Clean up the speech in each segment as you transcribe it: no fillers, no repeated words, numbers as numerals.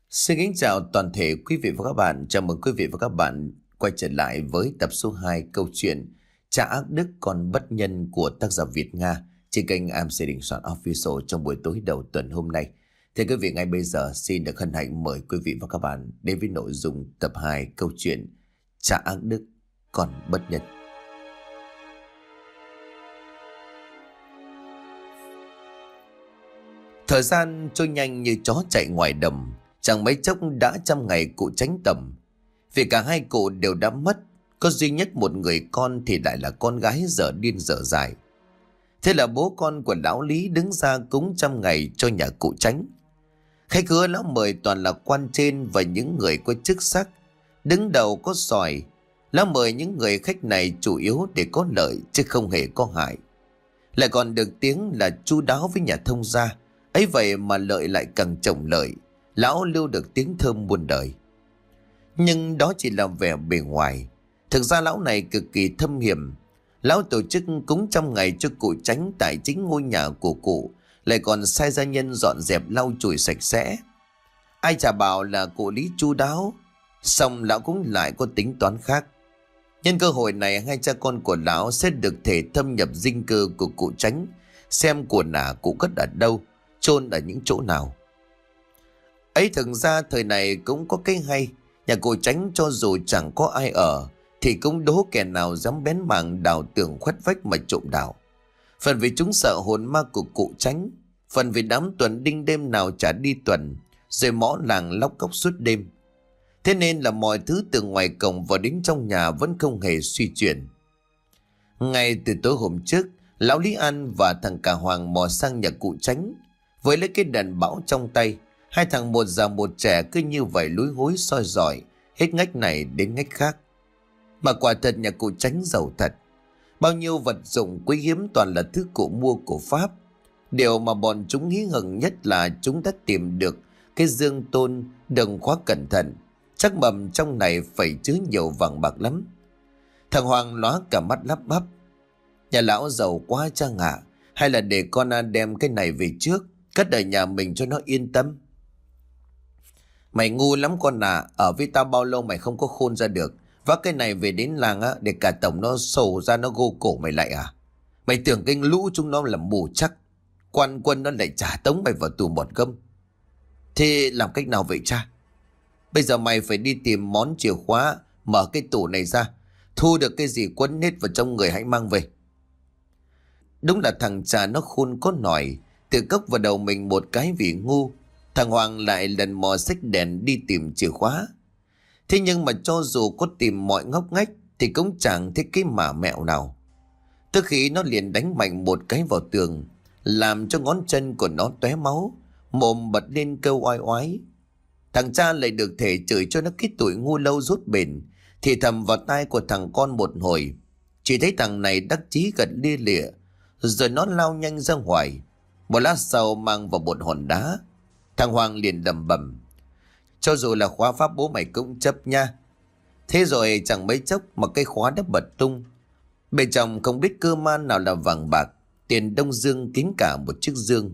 Xin kính chào toàn thể quý vị và các bạn. Chào mừng quý vị và các bạn quay trở lại với tập số 2 câu chuyện Cha ác đức con bất nhân của tác giả Việt Nga trên kênh MC Đình Soạn Official trong buổi tối đầu tuần hôm nay. Thưa quý vị, ngay bây giờ xin được hân hạnh mời quý vị và các bạn đến với nội dung tập 2 câu chuyện Cha ác đức con bất nhân. Thời gian trôi nhanh như chó chạy ngoài đồng. Chẳng mấy chốc đã 100 ngày cụ Chánh tầm. Vì cả hai cụ đều đã mất, có duy nhất một người con thì lại là con gái dở điên dở dại. Thế là bố con của lão Lý đứng ra cúng 100 ngày cho nhà cụ Chánh. Khách khứa lão mời toàn là quan trên và những người có chức sắc. Đứng đầu có sòi. Lão mời những người khách này chủ yếu để có lợi chứ không hề có hại. Lại còn được tiếng là chu đáo với nhà thông gia. Ấy vậy mà lợi lại càng chồng lợi. Lão lưu được tiếng thơm muôn đời. Nhưng đó chỉ là vẻ bề ngoài. Thực ra lão này cực kỳ thâm hiểm. Lão tổ chức cúng 100 ngày cho cụ Chánh tại chính ngôi nhà của cụ, lại còn sai gia nhân dọn dẹp lau chùi sạch sẽ. Ai chả bảo là cụ Lý chu đáo, xong lão cũng lại có tính toán khác. Nhân cơ hội này, hai cha con của lão sẽ được thể thâm nhập dinh cơ của cụ Chánh, xem của nả cụ cất ở đâu, chôn ở những chỗ nào. Ấy thực ra thời này cũng có cái hay. Nhà cụ Chánh cho dù chẳng có ai ở thì cũng đố kẻ nào dám bén mảng đào tường khuất vách mà trộm đào. Phần vì chúng sợ hồn ma của cụ Chánh, phần vì đám tuần đinh đêm nào chả đi tuần, rồi mõ làng lóc cóc suốt đêm. Thế nên là mọi thứ từ ngoài cổng vào đến trong nhà vẫn không hề suy chuyển. Ngay từ tối hôm trước, lão Lý An và thằng Cả Hoàng mò sang nhà cụ Chánh với lấy cái đèn bão trong tay. Hai thằng một già một trẻ cứ như vậy lúi húi soi dọi hết ngách này đến ngách khác. Mà quả thật nhà cụ Chánh giàu thật. Bao nhiêu vật dụng quý hiếm toàn là thứ cụ mua của Pháp. Điều mà bọn chúng hí hửng nhất là chúng đã tìm được cái dương tôn đừng khóa cẩn thận. Chắc mầm trong này phải chứa nhiều vàng bạc lắm. Thằng Hoàng lóa cả mắt lắp bắp. Nhà lão giàu quá cha ạ. Hay là để con đem cái này về trước, cất ở nhà mình cho nó yên tâm. Mày ngu lắm con à. Ở với tao bao lâu mày không có khôn ra được. Vác cái này về đến làng á, để cả tổng nó sổ ra nó gô cổ mày lại à. Mày tưởng cái lũ chúng nó là mù chắc. Quan quân nó lại trả tống mày vào tù một gâm. Thế làm cách nào vậy cha? Bây giờ mày phải đi tìm món chìa khóa, mở cái tủ này ra, thu được cái gì quấn hết vào trong người hãy mang về. Đúng là thằng cha nó khôn có nòi. Tự cốc vào đầu mình một cái vì ngu. Thằng Hoàng lại lần mò xách đèn đi tìm chìa khóa. Thế nhưng mà cho dù có tìm mọi ngóc ngách thì cũng chẳng thấy cái mả mẹo nào. Tức khi nó liền đánh mạnh một cái vào tường, làm cho ngón chân của nó tóe máu, mồm bật lên câu oai oái. Thằng cha lại được thể chửi cho nó cái tuổi ngu lâu rút bền, thì thầm vào tai của thằng con một hồi. Chỉ thấy thằng này đắc chí gật lia lịa, rồi nó lao nhanh ra ngoài. Một lát sau mang vào một hòn đá. Thằng Hoàng liền lẩm bẩm: cho dù là khóa pháp bố mày cũng chấp nha. Thế rồi chẳng mấy chốc mà cái khóa đã bật tung. Bên trong không biết cơ man nào là vàng bạc, tiền Đông Dương kín cả một chiếc dương.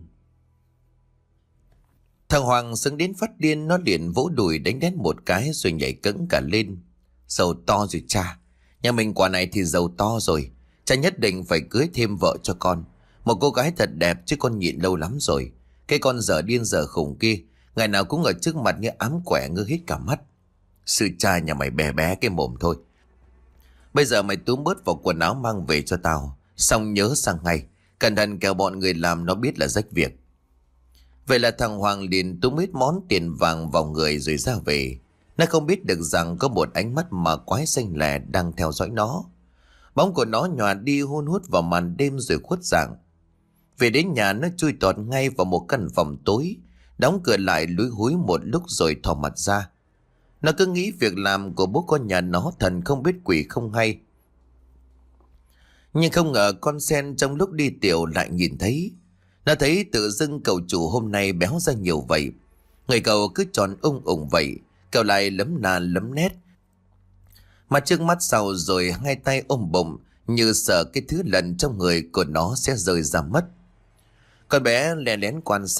Thằng Hoàng sững đến phát điên, nó liền vỗ đùi đánh đét một cái rồi nhảy cẫng cả lên. Giàu to rồi cha. Nhà mình quả này thì giàu to rồi. Cha nhất định phải cưới thêm vợ cho con. Một cô gái thật đẹp chứ con nhịn lâu lắm rồi. Cái con dở điên dở khủng kia, ngày nào cũng ở trước mặt như ám quẻ ngơ hết cả mắt. Sư cha nhà mày bé bé cái mồm thôi. Bây giờ mày túm bớt vào quần áo mang về cho tao. Xong nhớ sang ngay. Cẩn thận kẻo bọn người làm nó biết là rách việc. Vậy là thằng Hoàng liền túm hết món tiền vàng vào người rồi ra về. Nó không biết được rằng có một ánh mắt mà quái xanh lè đang theo dõi nó. Bóng của nó nhòa đi hun hút vào màn đêm rồi khuất dạng. Về đến nhà nó chui tọt ngay vào một căn phòng tối, đóng cửa lại lúi húi một lúc rồi thò mặt ra. Nó cứ nghĩ việc làm của bố con nhà nó thần không biết quỷ không hay. Nhưng không ngờ con sen trong lúc đi tiểu lại nhìn thấy. Nó thấy tự dưng cậu chủ hôm nay béo ra nhiều vậy. Người cậu cứ tròn ung vậy, cậu lại lấm nà lấm nét. Mà trước mắt sau rồi hai tay ôm bụng, như sợ cái thứ lần trong người của nó sẽ rơi ra mất. Con bé lén lén quan sát,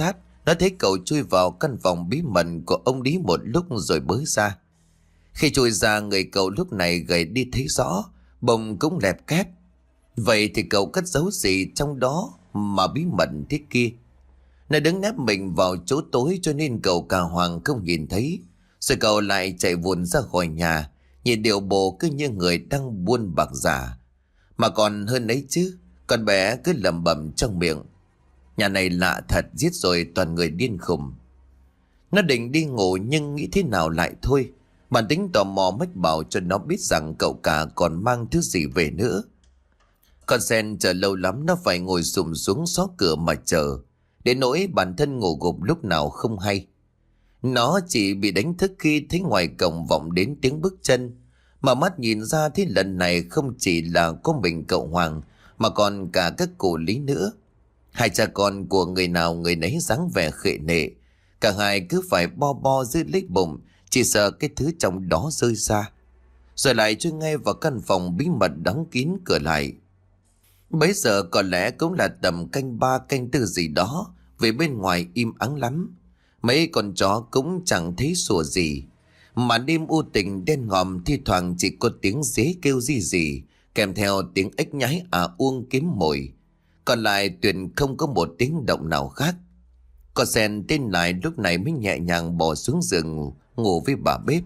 Nó thấy cậu chui vào căn phòng bí mật của ông Lý một lúc rồi bới ra. Khi chui ra, người cậu lúc này gầy đi thấy rõ, bông cũng lẹp kép. Vậy thì cậu cất giấu gì trong đó mà bí mật thế kia? Nó đứng nép mình vào chỗ tối cho nên cậu cả hoàng không nhìn thấy. Rồi cậu lại chạy vụn ra khỏi nhà, nhìn điệu bộ cứ như người đang buôn bạc giả. Mà còn hơn ấy chứ, con bé cứ lẩm bẩm trong miệng: nhà này lạ thật, giết rồi toàn người điên khùng. Nó định đi ngủ nhưng nghĩ thế nào lại thôi. Bản tính tò mò mách bảo cho nó biết rằng cậu cả còn mang thứ gì về nữa. Con sen chờ lâu lắm nó phải ngồi xùm xuống xó cửa mà chờ, đến nỗi bản thân ngủ gục lúc nào không hay. Nó chỉ bị đánh thức khi thấy ngoài cổng vọng đến tiếng bước chân. Mà mắt nhìn ra thì lần này không chỉ là có mình cậu Hoàng mà còn cả các cụ Lý nữa. Hai cha con của người nào người nấy dáng vẻ khệ nệ. Cả hai cứ phải bo bo giữ lấy bụng, chỉ sợ cái thứ trong đó rơi ra. Rồi lại chui ngay vào căn phòng bí mật đóng kín cửa lại. Bấy giờ có lẽ cũng là tầm canh 3 canh 4 gì đó, vì bên ngoài im ắng lắm. Mấy con chó cũng chẳng thấy sủa gì. Mà đêm u tình đen ngòm, thi thoảng chỉ có tiếng dế kêu gì kèm theo tiếng ếch nhái uông kiếm mồi. Còn lại tuyệt không có một tiếng động nào khác. Con sen tên lại lúc này mới nhẹ nhàng bò xuống giường ngủ với bà bếp.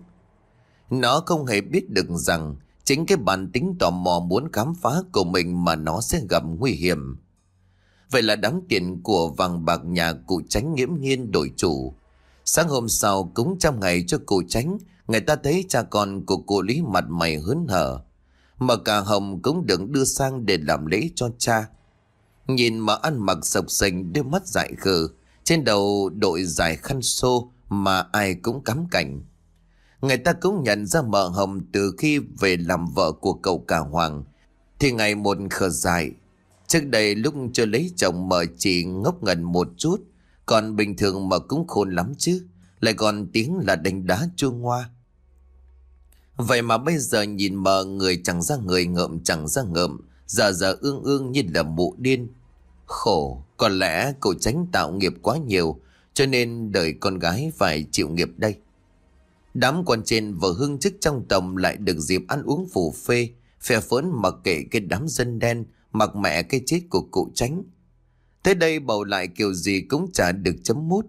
Nó không hề biết được rằng chính cái bản tính tò mò muốn khám phá của mình mà nó sẽ gặp nguy hiểm. Vậy là đám tiền của vàng bạc nhà cụ Chánh nghiễm nhiên đổi chủ. Sáng hôm sau cúng trăm ngày cho cụ Chánh, người ta thấy cha con của cụ Lý mặt mày hớn hở. Mà cả Hồng cũng được đưa sang để làm lễ cho cha. Nhìn mà ăn mặc sộc sình, đôi mắt dại khờ, trên đầu đội dài khăn xô mà ai cũng cắm cảnh. Người ta cũng nhận ra mợ Hồng từ khi về làm vợ của cậu cả Hoàng thì ngày một khờ dại. Trước đây lúc chưa lấy chồng mợ chỉ ngốc nghếch một chút, còn bình thường mợ cũng khôn lắm chứ, lại còn tiếng là đánh đá chua ngoa. Vậy mà bây giờ nhìn mợ người chẳng ra người, ngợm chẳng ra ngợm, giờ ương ương như là mụ điên. Khổ, có lẽ cậu Chánh tạo nghiệp quá nhiều cho nên đời con gái phải chịu nghiệp đây. Đám quan trên và hương chức trong tộc lại được dịp ăn uống phủ phê, phe phớn mặc kệ cái đám dân đen, mặc mẹ cái chết của cụ Chánh. Tới đây bầu lại kiểu gì cũng chả được chấm mút.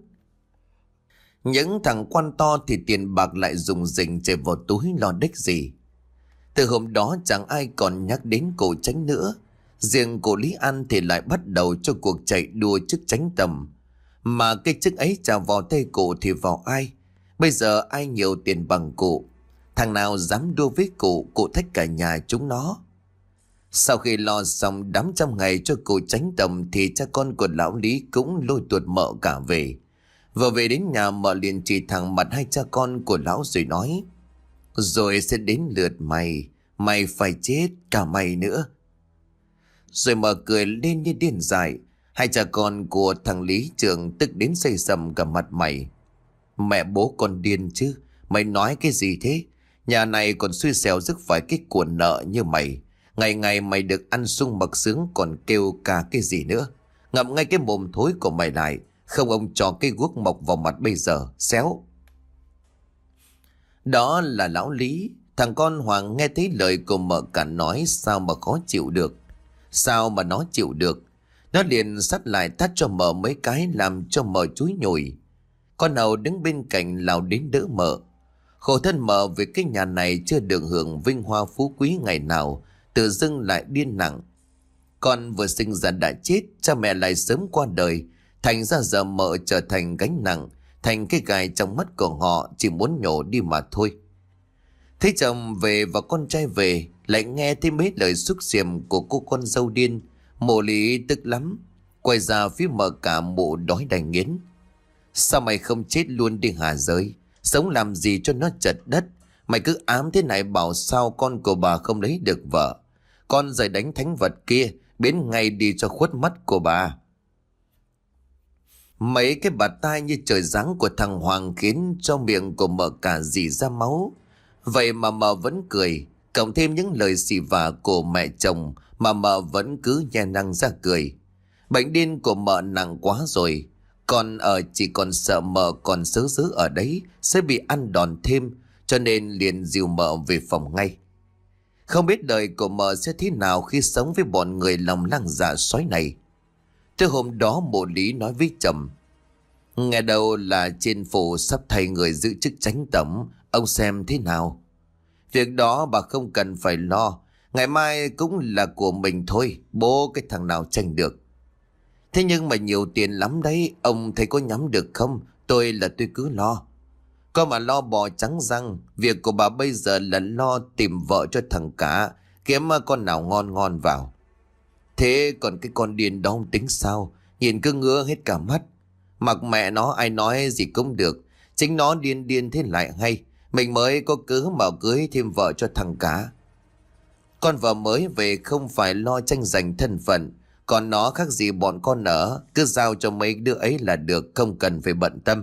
Những thằng quan to thì tiền bạc lại dùng rình chạy vào túi lo đếch gì. Từ hôm đó chẳng ai còn nhắc đến cụ Chánh nữa. Riêng cụ Lý An thì lại bắt đầu cho cuộc chạy đua chức chánh tầm. Mà cái chức ấy chả vào tay cụ thì vào ai. Bây giờ ai nhiều tiền bằng cụ, thằng nào dám đua với cụ thách cả nhà chúng nó. Sau khi lo xong đám trăm ngày cho cụ Chánh tầm thì cha con của lão Lý cũng lôi tuột mợ cả về. Vừa về đến nhà, mợ liền chỉ thẳng mặt hai cha con của lão rồi nói: rồi sẽ đến lượt mày, mày phải chết cả mày nữa. Rồi mợ cười lên như điên dại. Hai cha con của thằng Lý Trường tức đến xây sầm cả mặt mày. Mẹ bố con điên chứ, mày nói cái gì thế? Nhà này còn xui xẻo rước phải cái cuộn nợ như mày. Ngày ngày mày được ăn sung mặc sướng còn kêu cả cái gì nữa. Ngậm ngay cái mồm thối của mày lại, không ông cho cái guốc mọc vào mặt bây giờ, xéo. Đó là lão Lý. Thằng con Hoàng nghe thấy lời của mợ cả nói sao mà khó chịu được. Sao mà nó chịu được? Nó liền sắt lại tát cho mợ mấy cái làm cho mợ chúi nhồi. Con Hầu đứng bên cạnh lao đến đỡ mợ. Khổ thân mợ vì cái nhà này chưa được hưởng vinh hoa phú quý ngày nào, tự dưng lại điên nặng. Con vừa sinh ra đã chết, cha mẹ lại sớm qua đời, thành ra giờ mợ trở thành gánh nặng, thành cái gai trong mắt của họ, chỉ muốn nhổ đi mà thôi. Thấy chồng về và con trai về, lại nghe thấy mấy lời xúc xiềm của cô con dâu điên, mộ Lý tức lắm, quay ra phía mợ cả mụ đói đành nghiến. Sao mày không chết luôn đi hả giới? Sống làm gì cho nó chật đất? Mày cứ ám thế này bảo sao con của bà không lấy được vợ. Con giày đánh thánh vật kia, biến ngay đi cho khuất mắt của bà. Mấy cái bạt tai như trời giáng của thằng Hoàng khiến cho miệng của mợ cả rỉ ra máu. Vậy mà mợ vẫn cười, cộng thêm những lời xì vả của mẹ chồng mà mợ vẫn cứ nhe nang ra cười. Bệnh điên của mợ nặng quá rồi. Con ở chỉ còn sợ mợ còn sớ sớ ở đấy sẽ bị ăn đòn thêm, cho nên liền dìu mợ về phòng ngay. Không biết đời của mợ sẽ thế nào khi sống với bọn người lòng lang dạ sói này. Tới hôm đó mộ Lý nói với chồng: nghe đâu là trên phủ sắp thay người giữ chức chánh tổng, ông xem thế nào. Việc đó bà không cần phải lo, ngày mai cũng là của mình thôi, bố cái thằng nào tranh được. Thế nhưng mà nhiều tiền lắm đấy, ông thấy có nhắm được không? Tôi cứ lo. Có mà lo bò trắng răng, việc của bà bây giờ là lo tìm vợ cho thằng cả, kiếm con nào ngon ngon vào. Thế còn cái con điên đó ông tính sao? Nhìn cứ ngứa hết cả mắt. Mặc mẹ nó, ai nói gì cũng được, chính nó điên điên thế lại hay. Mình mới có cớ mà cưới thêm vợ cho thằng cả. Con vợ mới về không phải lo tranh giành thân phận, còn nó khác gì bọn con ở, cứ giao cho mấy đứa ấy là được, không cần phải bận tâm.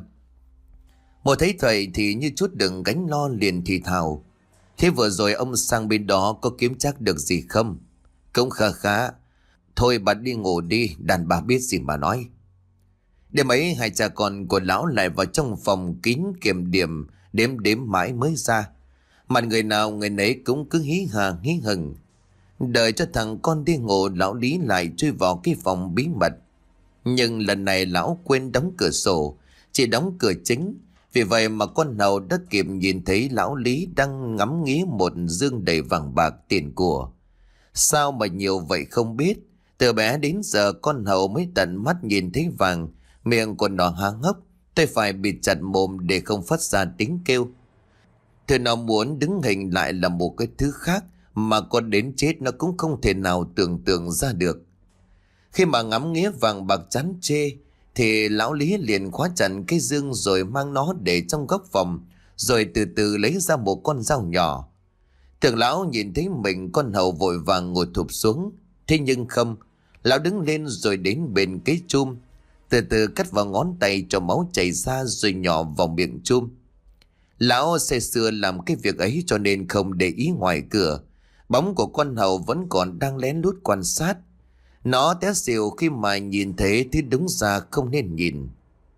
Một thấy vậy thì như chút đựng gánh lo liền thì thào: thế vừa rồi ông sang bên đó có kiếm chắc được gì không? Cũng khá khá. Thôi bà đi ngủ đi, đàn bà biết gì mà nói. Đêm ấy hai cha con của lão lại vào trong phòng kín kiểm điểm, đếm đếm mãi mới ra. Mặt người nào người nấy cũng cứ hí hà hí hừng. Đợi cho thằng con đi ngủ, lão Lý lại chui vào cái phòng bí mật. Nhưng lần này lão quên đóng cửa sổ, chỉ đóng cửa chính. Vì vậy mà con Hầu đã kịp nhìn thấy lão Lý đang ngắm nghía một dương đầy vàng bạc tiền của. Sao mà nhiều vậy không biết. Từ bé đến giờ con Hầu mới tận mắt nhìn thấy vàng, miệng của nó há hốc, tay phải bịt chặt mồm để không phát ra tiếng kêu. Thứ nó muốn đứng hình lại là một cái thứ khác mà con đến chết nó cũng không thể nào tưởng tượng ra được. Khi mà ngắm nghía vàng bạc chán chê thì lão Lý liền khóa chặt cái dương rồi mang nó để trong góc phòng, rồi từ từ lấy ra một con dao nhỏ. Tưởng lão nhìn thấy mình, con Hầu vội vàng ngồi thụp xuống. Thế nhưng không, lão đứng lên rồi đến bên cái chum, từ từ cắt vào ngón tay cho máu chảy ra rồi nhỏ vào miệng chum. Lão say sưa làm cái việc ấy cho nên không để ý ngoài cửa. Bóng của con Hầu vẫn còn đang lén lút quan sát. Nó té xỉu khi mà nhìn thấy thứ đúng ra không nên nhìn.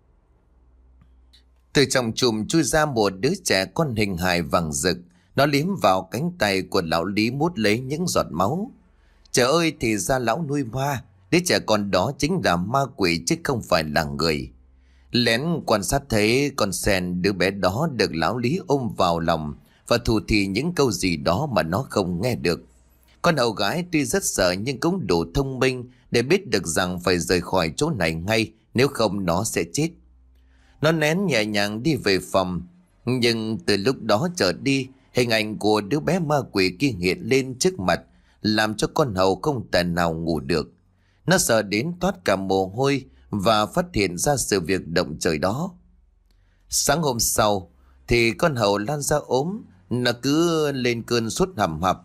Từ trong chùm chui ra một đứa trẻ con hình hài vàng rực. Nó liếm vào cánh tay của lão Lý mút lấy những giọt máu. Trời ơi, thì ra lão nuôi ma. Đứa trẻ con đó chính là ma quỷ chứ không phải là người. Lén quan sát thấy con sen đứa bé đó được lão Lý ôm vào lòng và thủ thỉ những câu gì đó mà nó không nghe được. Con hầu gái tuy rất sợ nhưng cũng đủ thông minh để biết được rằng phải rời khỏi chỗ này ngay, nếu không nó sẽ chết. Nó nén nhẹ nhàng đi về phòng, nhưng từ lúc đó trở đi, hình ảnh của đứa bé ma quỷ kia hiện lên trước mặt, làm cho con hầu không thể nào ngủ được. Nó sợ đến toát cả mồ hôi và phát hiện ra sự việc động trời đó. Sáng hôm sau thì con hầu lan ra ốm, nó cứ lên cơn sốt hầm hập.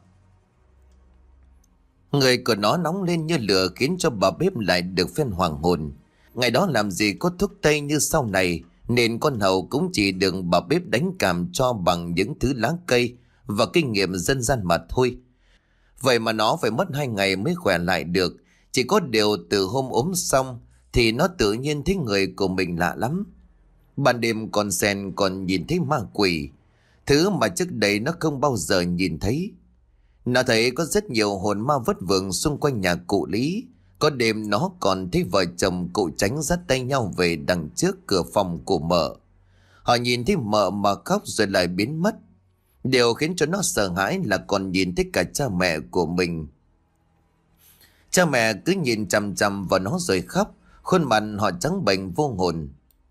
Người của nó nóng lên như lửa khiến cho bà bếp lại được phen hoàng hồn. Ngày đó làm gì có thuốc tây như sau này, nên con hầu cũng chỉ được bà bếp đánh cảm cho bằng những thứ lá cây và kinh nghiệm dân gian mà thôi. Vậy mà nó phải mất 2 ngày mới khỏe lại được. Chỉ có điều từ hôm ốm xong thì nó tự nhiên thấy người của mình lạ lắm. Ban đêm con sen còn nhìn thấy ma quỷ, thứ mà trước đây nó không bao giờ nhìn thấy. Nó thấy có rất nhiều hồn ma vất vưởng xung quanh nhà cụ Lý. Có đêm nó còn thấy vợ chồng cụ Tránh dắt tay nhau về đằng trước cửa phòng của mợ. Họ nhìn thấy mợ mà khóc rồi lại biến mất. Điều khiến cho nó sợ hãi là còn nhìn thấy cả cha mẹ của mình. Cha mẹ cứ nhìn chằm chằm vào nó rồi khóc, khuôn mặt họ trắng bệch vô hồn.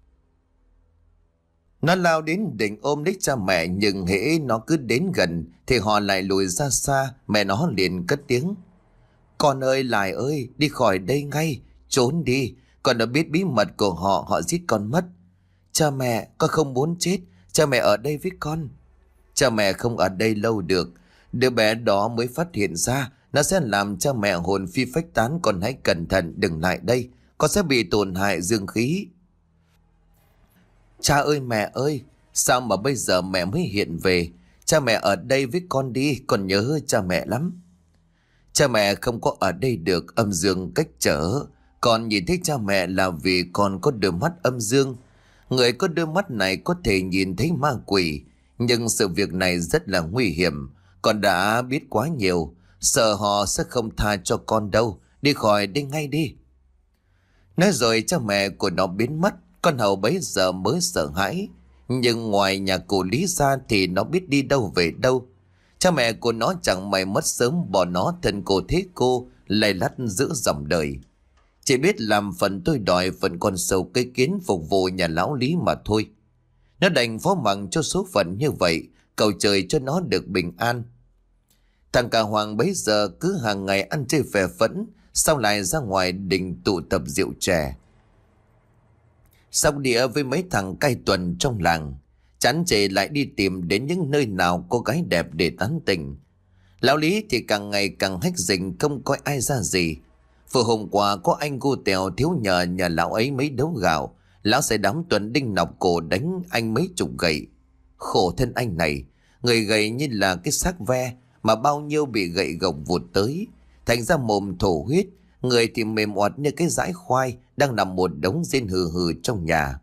Nó lao đến định ôm lấy cha mẹ, nhưng hễ nó cứ đến gần thì họ lại lùi ra xa. Mẹ nó liền cất tiếng: "Con ơi, Lại ơi, đi khỏi đây ngay, trốn đi. Con đã biết bí mật của họ, họ giết con mất. Cha mẹ, con không muốn chết, cha mẹ ở đây với con." Cha mẹ không ở đây lâu được, đứa bé đó mới phát hiện ra nó sẽ làm cha mẹ hồn phi phách tán. Con hãy cẩn thận, đừng lại đây, con sẽ bị tổn hại dương khí. Cha ơi, mẹ ơi, sao mà bây giờ mẹ mới hiện về? Cha mẹ ở đây với con đi, con nhớ cha mẹ lắm. Cha mẹ không có ở đây được, âm dương cách trở. Con nhìn thấy cha mẹ là vì con có đôi mắt âm dương. Người có đôi mắt này có thể nhìn thấy ma quỷ, nhưng sự việc này rất là nguy hiểm. Con đã biết quá nhiều, sợ họ sẽ không tha cho con đâu. Đi khỏi đây ngay đi. Nói rồi cha mẹ của nó biến mất. Con Hậu bấy giờ mới sợ hãi. Nhưng ngoài nhà cụ Lý ra thì nó biết đi đâu về đâu. Cha mẹ của nó chẳng may mất sớm, bỏ nó thân cô thế cô, lay lắt giữa dòng đời. Chỉ biết làm phần tôi đòi, phần con sâu cây kiến phục vụ nhà lão Lý mà thôi. Nó đành phó mặc cho số phận như vậy, cầu trời cho nó được bình an. Thằng cả Hoàng bấy giờ cứ hàng ngày ăn chơi phè phẫn, sau lại ra ngoài đình tụ tập rượu chè. Xong đĩa với mấy thằng cai tuần trong làng, chán chê lại đi tìm đến những nơi nào có gái đẹp để tán tỉnh. Lão Lý thì càng ngày càng hách dịch, không coi ai ra gì. Vừa hôm qua có anh gu tèo thiếu nhờ nhà lão ấy mấy đấu gạo, lão sẽ đám tuần đinh nọc cổ đánh anh mấy chục gậy. Khổ thân anh này, người gầy như là cái xác ve, mà bao nhiêu bị gậy gộc vụt tới, thành ra mồm thổ huyết, người thì mềm oặt như cái dãi khoai đang nằm một đống rên hừ hừ trong nhà.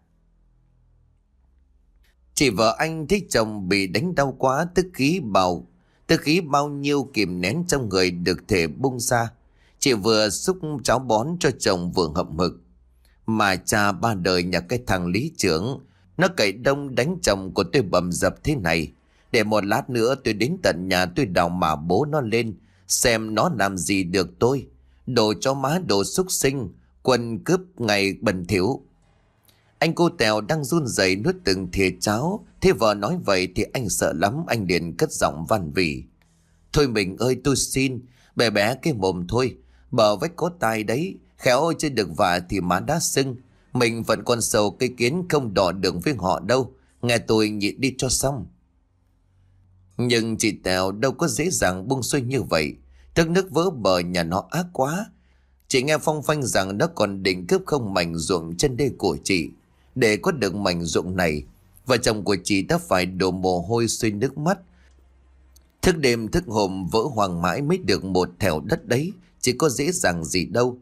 Chị vợ anh thấy chồng bị đánh đau quá, tức khí bao nhiêu kìm nén trong người được thể bung ra. Chị vừa xúc cháo bón cho chồng vừa hậm hực. Mà cha ba đời nhà cái thằng Lý trưởng, nó cậy đông đánh chồng của tôi bầm dập thế này. Để một lát nữa tôi đến tận nhà tôi đào mả bố nó lên, xem nó làm gì được tôi. Đồ cho má, đồ xúc sinh, quân cướp ngày bẩn thỉu. Anh cô Tèo đang run rẩy nuốt từng thìa cháo. Thế vợ nói vậy thì anh sợ lắm, anh liền cất giọng van vỉ. Thôi mình ơi, tôi xin, bé bé cái mồm thôi, bờ vách có tai đấy, khéo chưa được vả thì má đã sưng. Mình vẫn còn sầu cây kiến, không đỏ đường với họ đâu, nghe tôi nhịn đi cho xong. Nhưng chị Tèo đâu có dễ dàng buông xuôi như vậy. Thức nước vỡ bờ nhà nó ác quá. Chị nghe phong phanh rằng nó còn định cướp không mảnh ruộng chân đê của chị. Để có được mảnh ruộng này, vợ chồng của chị đã phải đổ mồ hôi xuôi nước mắt. Thức đêm thức hôm vỡ hoàng mãi mới được một thẻo đất đấy, chỉ có dễ dàng gì đâu.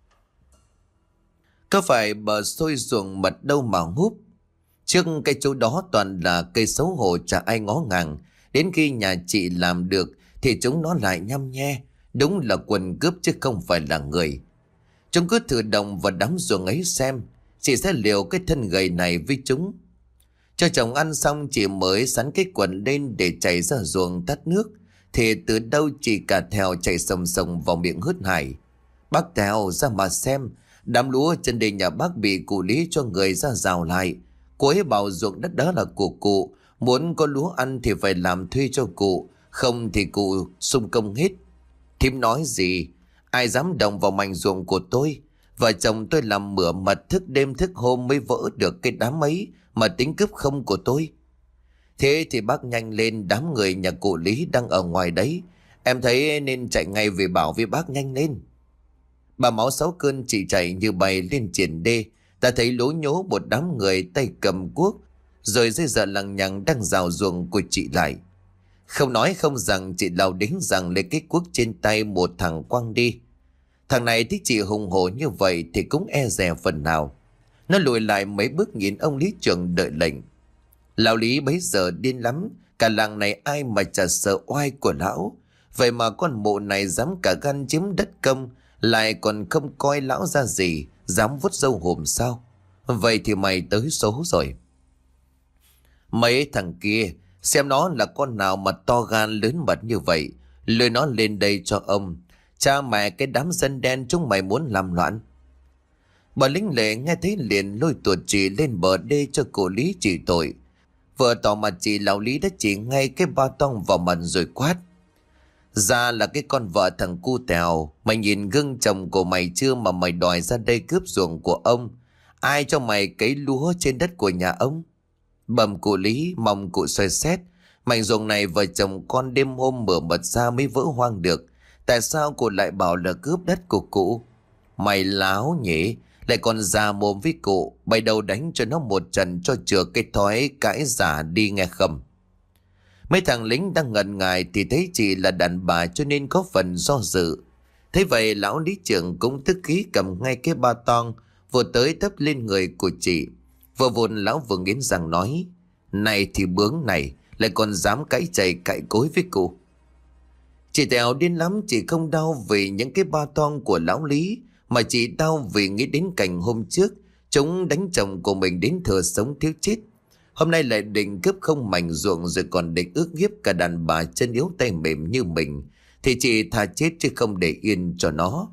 Có phải bờ xôi ruộng mật đâu mà húp. Trước cái chỗ đó toàn là cây xấu hổ, chả ai ngó ngàng. Đến khi nhà chị làm được thì chúng nó lại nhăm nhe. Đúng là quần cướp chứ không phải là người. Chúng cứ thử đồng vào đám ruộng ấy xem, chị sẽ liều cái thân gầy này với chúng. Cho chồng ăn xong, chị mới sắn cái quần lên để chạy ra ruộng tắt nước. Thì từ đâu chị cả Thèo chạy sồng sồng vào miệng hớt hải. Bác Thèo ra mà xem, đám lúa trên đê nhà bác bị cụ Lý cho người ra rào lại. Cô ấy bảo ruộng đất đó là của cụ, muốn có lúa ăn thì phải làm thuê cho cụ, không thì cụ xung công hết. Thím nói gì? Ai dám động vào mảnh ruộng của tôi? Vợ chồng tôi làm mửa mật thức đêm thức hôm mới vỡ được cái đám ấy mà tính cướp không của tôi. Thế thì bác nhanh lên, đám người nhà cụ Lý đang ở ngoài đấy. Em thấy nên chạy ngay về bảo với bác nhanh lên. Bà máu sáu cơn chị chạy như bay lên triển đê. Ta thấy lố nhố một đám người tay cầm cuốc, rồi dây dợ lằng nhằng đang rào ruộng của chị lại. Không nói không rằng chị lao đến rằng lấy cái cuốc trên tay một thằng quăng đi. Thằng này thấy chị hùng hổ như vậy thì cũng e dè phần nào. Nó lùi lại mấy bước nhìn ông Lý trưởng đợi lệnh. Lão Lý bấy giờ điên lắm, cả làng này ai mà chả sợ oai của lão. Vậy mà con mụ này dám cả gan chiếm đất công, lại còn không coi lão ra gì, dám vuốt râu hùm sao? Vậy thì mày tới số rồi. Mấy thằng kia, xem nó là con nào mà to gan lớn mật như vậy, lôi nó lên đây cho ông. Cha mẹ cái đám dân đen chúng mày muốn làm loạn. Bà lính lệ nghe thấy liền lôi tuột chị lên bờ đê cho cô Lý trị tội. Vừa tỏ mặt chị, lão Lý đã chỉ ngay cái ba tong vào mặt rồi quát. Ra là cái con vợ thằng cu Tèo, mày nhìn gương chồng của mày chưa mà mày đòi ra đây cướp ruộng của ông? Ai cho mày cấy lúa trên đất của nhà ông? Bẩm cụ Lý, mong cụ soi xét. Mảnh ruộng này vợ chồng con đêm hôm mở mật ra mới vỡ hoang được. Tại sao cụ lại bảo là cướp đất của cụ? Mày láo nhỉ, lại còn già mồm với cụ. Bày đầu đánh cho nó một trận cho chừa cái thói cãi giả đi nghe không. Mấy thằng lính đang ngần ngại thì thấy chị là đàn bà cho nên có phần do dự. Thế vậy lão lý trưởng cũng tức khí cầm ngay cái ba tong vừa tới đắp lên người của chị. Vừa vồn lão vừa nghiến răng nói: Này thì bướng này, lại còn dám cãi chày cãi cối với cụ. Chị Tèo điên lắm, chị không đau vì những cái ba tong của lão Lý, mà chị đau vì nghĩ đến cảnh hôm trước chúng đánh chồng của mình đến thừa sống thiếu chết. Hôm nay lại định cướp không mảnh ruộng, rồi còn định ước hiếp cả đàn bà chân yếu tay mềm như mình, thì chị thà chết chứ không để yên cho nó.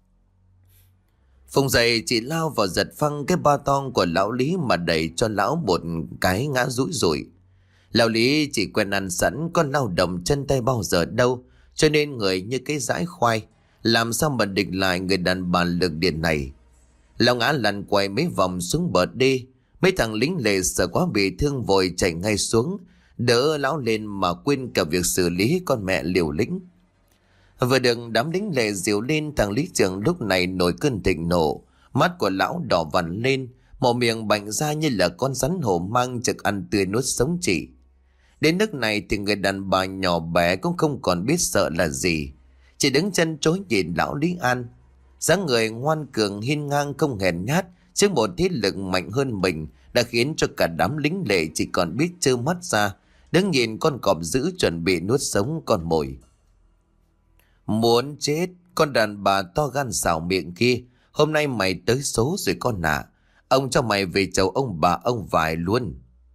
Phùng dậy chị lao vào giật phăng cái ba tong của lão Lý mà đẩy cho lão một cái ngã rũi rủi. Lão Lý chỉ quen ăn sẵn, con lao động chân tay bao giờ đâu, cho nên người như cái dãi khoai, làm sao mà địch lại người đàn bà lực điện này. Lão ngã lăn quay mấy vòng xuống bờ đê. Mấy thằng lính lệ sợ quá bị thương vội chạy ngay xuống đỡ lão lên, mà quên cả việc xử lý con mẹ liều lĩnh. Vừa được đám lính lệ dìu lên, thằng lý trưởng lúc này nổi cơn thịnh nộ. Mắt của lão đỏ vằn lên, mồm miệng bành ra như là con rắn hổ mang trực ăn tươi nuốt sống chị. Đến nước này thì người đàn bà nhỏ bé cũng không còn biết sợ là gì, chỉ đứng chân chối nhìn lão Lý An. Dáng người ngoan cường hiên ngang không hèn nhát trước một thế lực mạnh hơn mình đã khiến cho cả đám lính lệ chỉ còn biết trơ mắt ra đứng nhìn con cọp dữ chuẩn bị nuốt sống con mồi. Muốn chết, con đàn bà to gan xảo miệng kia, hôm nay mày tới số rồi con ạ. Ông cho mày về chầu ông bà ông vải luôn.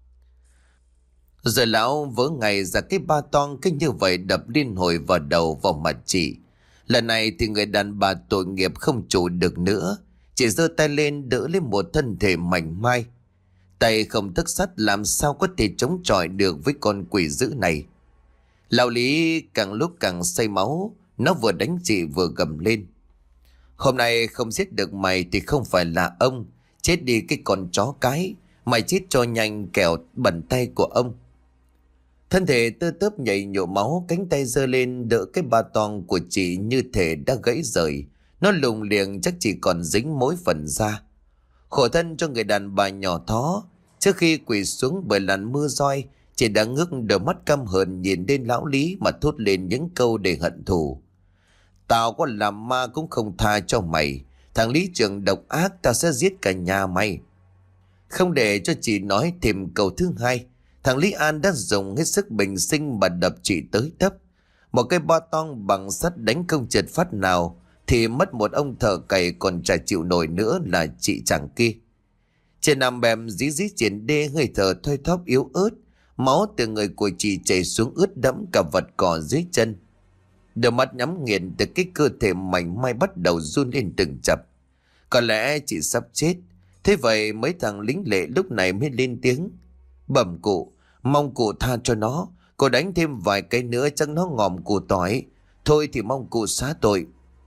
Rồi lão vớ ngay ra cái ba toang kinh như vậy đập liên hồi vào đầu vào mặt chị. Lần này thì người đàn bà tội nghiệp không trụ được nữa, chỉ giơ tay lên đỡ lên một thân thể mảnh mai. Tay không thức sắt làm sao có thể chống chọi được với con quỷ dữ này. Lão Lý càng lúc càng say máu, nó vừa đánh chị vừa gầm lên: Hôm nay không giết được mày thì không phải là ông. Chết đi cái con chó cái, mày chết cho nhanh kẻo bẩn tay của ông. Thân thể tơ tớp nhảy nhộ máu, cánh tay giơ lên đỡ cái ba toang của chị như thể đã gãy rời. Nó lùng liềng chắc chỉ còn dính mỗi phần da. Khổ thân cho người đàn bà nhỏ thó, trước khi quỳ xuống bởi làn mưa roi, chị đã ngước đôi mắt căm hờn nhìn đến lão Lý mà thốt lên những câu để hận thù. Tao có làm ma cũng không tha cho mày. Thằng Lý trưởng độc ác, tao sẽ giết cả nhà mày. Không để cho chị nói thêm câu thứ hai, thằng Lý An đã dùng hết sức bình sinh mà đập chị tới tấp. Một cái ba tong bằng sắt đánh không trượt phát nào thì mất một ông thợ cày còn chả chịu nổi nữa là chị chàng kia. Trên nằm bèm dí dí trên đê, hơi thở thoi thóp yếu ớt. Máu từ người của chị chảy xuống ướt đẫm cả vật cỏ dưới chân. Đôi mắt nhắm nghiền, từ cái cơ thể mảnh mai bắt đầu run lên từng chập. Có lẽ chị sắp chết. Thế vậy mấy thằng lính lệ lúc này mới lên tiếng: Bẩm cụ, mong cụ tha cho nó. Cô đánh thêm vài cái nữa chắc nó ngòm củ tỏi. Thôi thì mong cụ xá tội.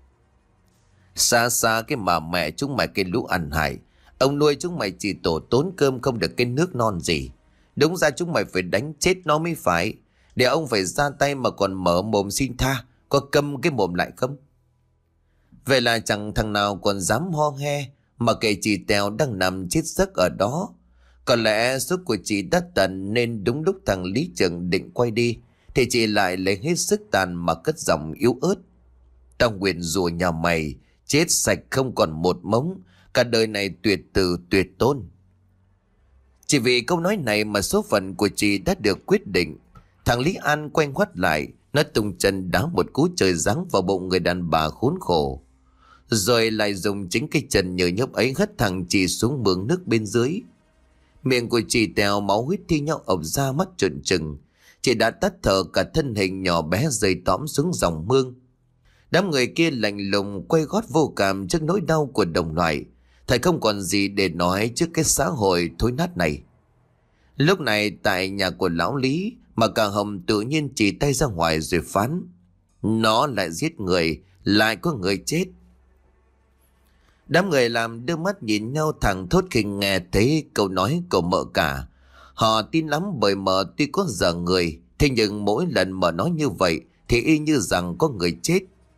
Xa xa cái mà mẹ chúng mày cái lũ ăn hại. Ông nuôi chúng mày chỉ tổ tốn cơm không được cái nước non gì. Đúng ra chúng mày phải đánh chết nó mới phải. Để ông phải ra tay mà còn mở mồm xin tha, có câm cái mồm lại không? Vậy là chẳng thằng nào còn dám ho he, mà kệ chị Tèo đang nằm chết giấc ở đó. Có lẽ số của chị đã tận, nên đúng lúc thằng Lý trưởng định quay đi thì chị lại lấy hết sức tàn mà cất giọng yếu ớt: Tao nguyền rủa nhà mày chết sạch không còn một mống, cả đời này tuyệt tử tuyệt tôn. Chỉ vì câu nói này mà số phận của chị đã được quyết định. Thằng Lý An quay ngoắt lại, nó tung chân đá một cú trời giáng vào bụng người đàn bà khốn khổ, rồi lại dùng chính cái chân nhờ nhấp ấy hất thằng chị xuống mương nước bên dưới. Miệng của chị Tèo máu huyết thi nhau ộc ra, mắt trợn trừng. Chị đã tắt thở, cả thân hình nhỏ bé rơi tõm xuống dòng mương. Đám người kia lạnh lùng quay gót vô cảm trước nỗi đau của đồng loại. Thầy không còn gì để nói trước cái xã hội thối nát này. Lúc này tại nhà của lão Lý, mà cả Hồng tự nhiên chỉ tay ra ngoài rồi phán: Nó lại giết người, lại có người chết. Đám người làm đưa mắt nhìn nhau thẳng thốt khi nghe thấy câu nói của mợ cả. Họ tin lắm bởi mợ tuy có dở người, thế nhưng mỗi lần mợ nói như vậy thì y như rằng có người chết.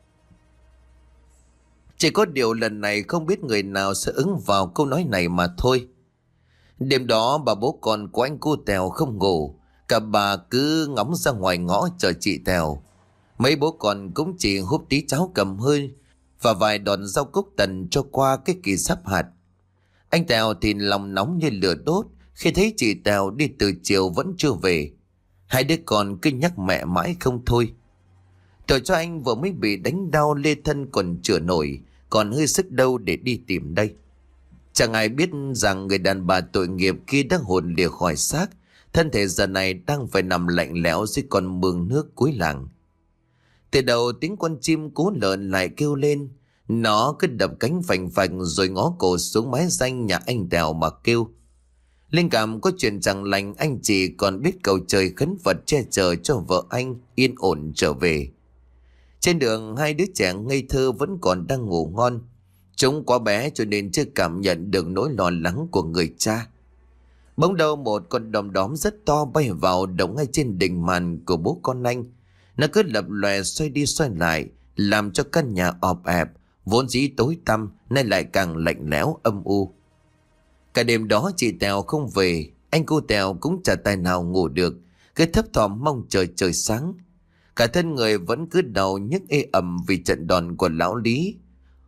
Chỉ có điều lần này không biết người nào sẽ ứng vào câu nói này mà thôi. Đêm đó bà bố con của anh cô Tèo không ngủ. Cả bà cứ ngóng ra ngoài ngõ chờ chị Tèo. Mấy bố con cũng chỉ húp tí cháo cầm hơi và vài đòn rau cúc tần cho qua cái kỳ sắp hạt. Anh Tèo thì lòng nóng như lửa đốt khi thấy chị Tèo đi từ chiều vẫn chưa về. Hai đứa con cứ nhắc mẹ mãi không thôi. Tội cho anh vừa mới bị đánh đau lê thân còn chữa nổi, còn hơi sức đâu để đi tìm đây. Chẳng ai biết rằng người đàn bà tội nghiệp kia đã hồn lìa khỏi xác, thân thể giờ này đang phải nằm lạnh lẽo dưới con mương nước cuối làng. Từ đầu tiếng con chim cú lợn lại kêu lên, nó cứ đập cánh phành phành rồi ngó cổ xuống mái danh nhà anh Tèo mà kêu. Linh cảm có chuyện chẳng lành, anh chỉ còn biết cầu trời khấn Phật che chở cho vợ anh yên ổn trở về. Trên đường hai đứa trẻ ngây thơ vẫn còn đang ngủ ngon. Chúng quá bé cho nên chưa cảm nhận được nỗi lo lắng của người cha. Bỗng đâu một con đom đóm rất to bay vào đậu ngay trên đỉnh màn của bố con anh. Nó cứ lập lòe xoay đi xoay lại, làm cho căn nhà ọp ẹp vốn dĩ tối tăm nay lại càng lạnh lẽo âm u. Cả đêm đó chị Tèo không về, anh cô Tèo cũng chả tài nào ngủ được, cứ thấp thỏm mong chờ trời sáng. Cả thân người vẫn cứ đau nhức ê ẩm vì trận đòn của lão Lý,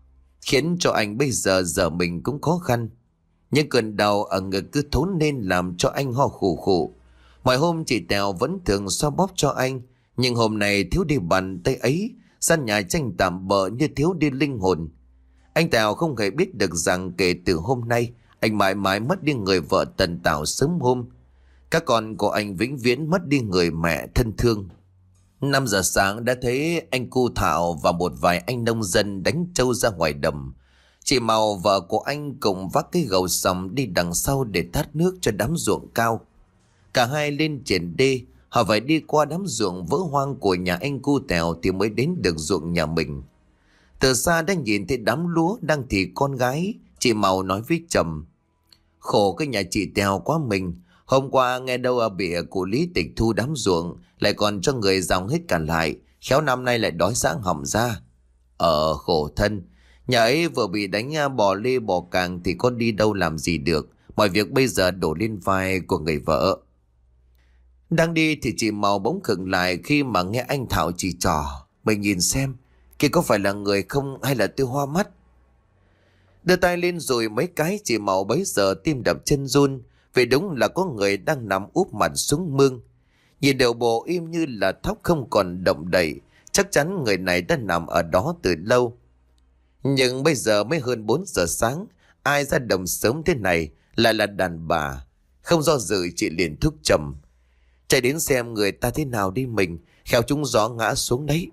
khiến cho anh bây giờ mình cũng khó khăn. Nhưng cơn đau ở ngực cứ thốn lên làm cho anh ho khủ khủ. Mọi hôm chị Tèo vẫn thường xoa bóp cho anh, nhưng hôm nay thiếu đi bàn tay ấy, gian nhà tranh tạm bợ như thiếu đi linh hồn. Anh Tèo không hề biết được rằng kể từ hôm nay anh mãi mãi mất đi người vợ tần tảo sớm hôm. Các con của anh vĩnh viễn mất đi người mẹ thân thương. 5 giờ sáng đã thấy anh Cu Thảo và một vài anh nông dân đánh trâu ra ngoài đầm. Chị Màu vợ của anh cùng vác cái gầu sòng đi đằng sau để tát nước cho đám ruộng cao. Cả hai lên triển đê, họ phải đi qua đám ruộng vỡ hoang của nhà anh Cu Tèo thì mới đến được ruộng nhà mình. Từ xa đã nhìn thấy đám lúa đang thì con gái. Chị Màu nói với chồng: khổ cái nhà chị Tèo quá mình. Hôm qua nghe đâu ở bịa cụ Lý tịch thu đám ruộng, lại còn cho người dòng hết cả lại, khéo năm nay lại đói sáng hỏng ra. Khổ thân. Nhà ấy vừa bị đánh bò lê bò càng thì có đi đâu làm gì được. Mọi việc bây giờ đổ lên vai của người vợ. Đang đi thì chị Màu bỗng khựng lại khi mà nghe anh Thảo chỉ trỏ: mình nhìn xem, kia có phải là người không hay là tôi hoa mắt? Đưa tay lên rồi mấy cái chị Màu bấy giờ tim đập chân run, vì đúng là có người đang nằm úp mặt xuống mương. Nhìn đầu bộ im như là thóc không còn động đậy, chắc chắn người này đã nằm ở đó từ lâu. Nhưng bây giờ mới hơn 4 giờ sáng, ai ra đồng sớm thế này, lại là đàn bà. Không do dự chị liền thúc chồng: chạy đến xem người ta thế nào đi mình, khéo chúng gió ngã xuống đấy.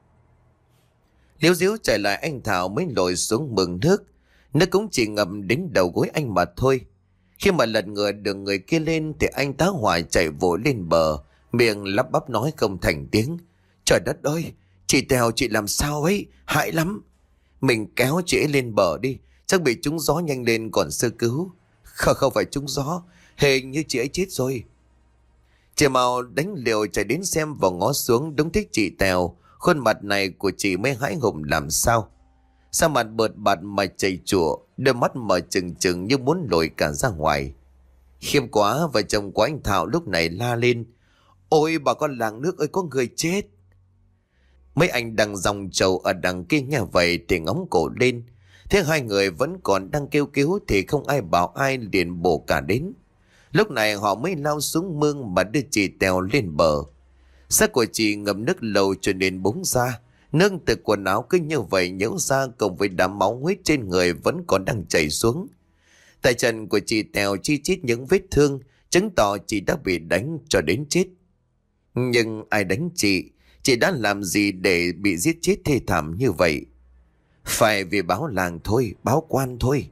Liếu díu chạy lại anh Thảo mới lội xuống mương nước. Nước cũng chỉ ngầm đến đầu gối anh mà thôi. Khi mà lật ngửa được người kia lên thì anh tá hỏa chạy vội lên bờ, miệng lắp bắp nói không thành tiếng: trời đất ơi, chị Tèo chị làm sao ấy, hại lắm. Mình kéo chị ấy lên bờ đi, chắc bị trúng gió, nhanh lên còn sơ cứu. Không phải trúng gió, hình như chị ấy chết rồi. Chị Màu đánh liều chạy đến xem và ngó xuống, đúng thích chị Tèo. Khuôn mặt này của chị mới hãi hùng làm sao. Sao mặt bợt bạt mà chảy chùa, đôi mắt mở trừng trừng như muốn lồi cả ra ngoài. Khiếp quá, vợ chồng của anh Thảo lúc này la lên: ôi bà con làng nước ơi, có người chết. Mấy anh đang dòng trầu ở đằng kia nghe vậy thì ngóng cổ lên. Thế hai người vẫn còn đang kêu cứu thì không ai bảo ai, liền bổ cả đến. Lúc này họ mới lao xuống mương mà đưa chị Tèo lên bờ. Xác của chị ngâm nước lâu cho nên búng ra. Nước từ quần áo cứ như vậy nhễu ra, cùng với đám máu huyết trên người vẫn còn đang chảy xuống. Tay chân của chị Tèo chi chít những vết thương, chứng tỏ chị đã bị đánh cho đến chết. Nhưng ai đánh chị? Chị đã làm gì để bị giết chết thê thảm như vậy? Phải vì báo làng thôi, báo quan thôi.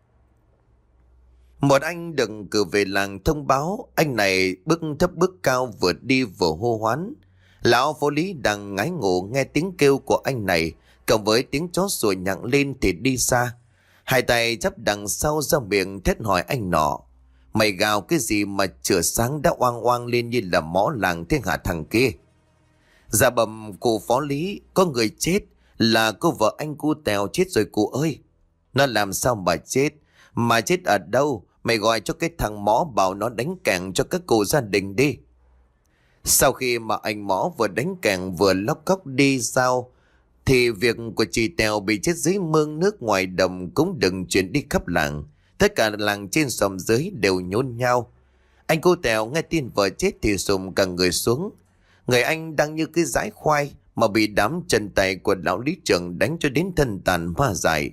Một anh được cử về làng thông báo. Anh này bước thấp bước cao, vừa đi vừa hô hoán. Lão Phố Lý đang ngái ngủ nghe tiếng kêu của anh này, cộng với tiếng chó sủa nhặng lên thì đi xa. Hai tay chắp đằng sau ra miệng thét hỏi anh nọ: mày gào cái gì mà chửa sáng đã oang oang lên như là mõ làng thế hả thằng kia? Dạ bẩm cụ Phó Lý, có người chết, là cô vợ anh Cu Tèo chết rồi cụ ơi. Nó làm sao mà chết? Mà chết ở đâu? Mày gọi cho cái thằng mõ bảo nó đánh kẻng cho các cụ gia đình đi. Sau khi mà anh mõ vừa đánh kẻng vừa lóc cóc đi sao thì việc của chị Tèo bị chết dưới mương nước ngoài đồng cũng đừng chuyển đi khắp làng. Tất cả làng trên xóm dưới đều nhốn nhao. Anh cô Tèo nghe tin vợ chết thì sùm cả người xuống. Người anh đang như cái dải khoai mà bị đám chân tay của lão lý trưởng đánh cho đến thân tàn ma dại.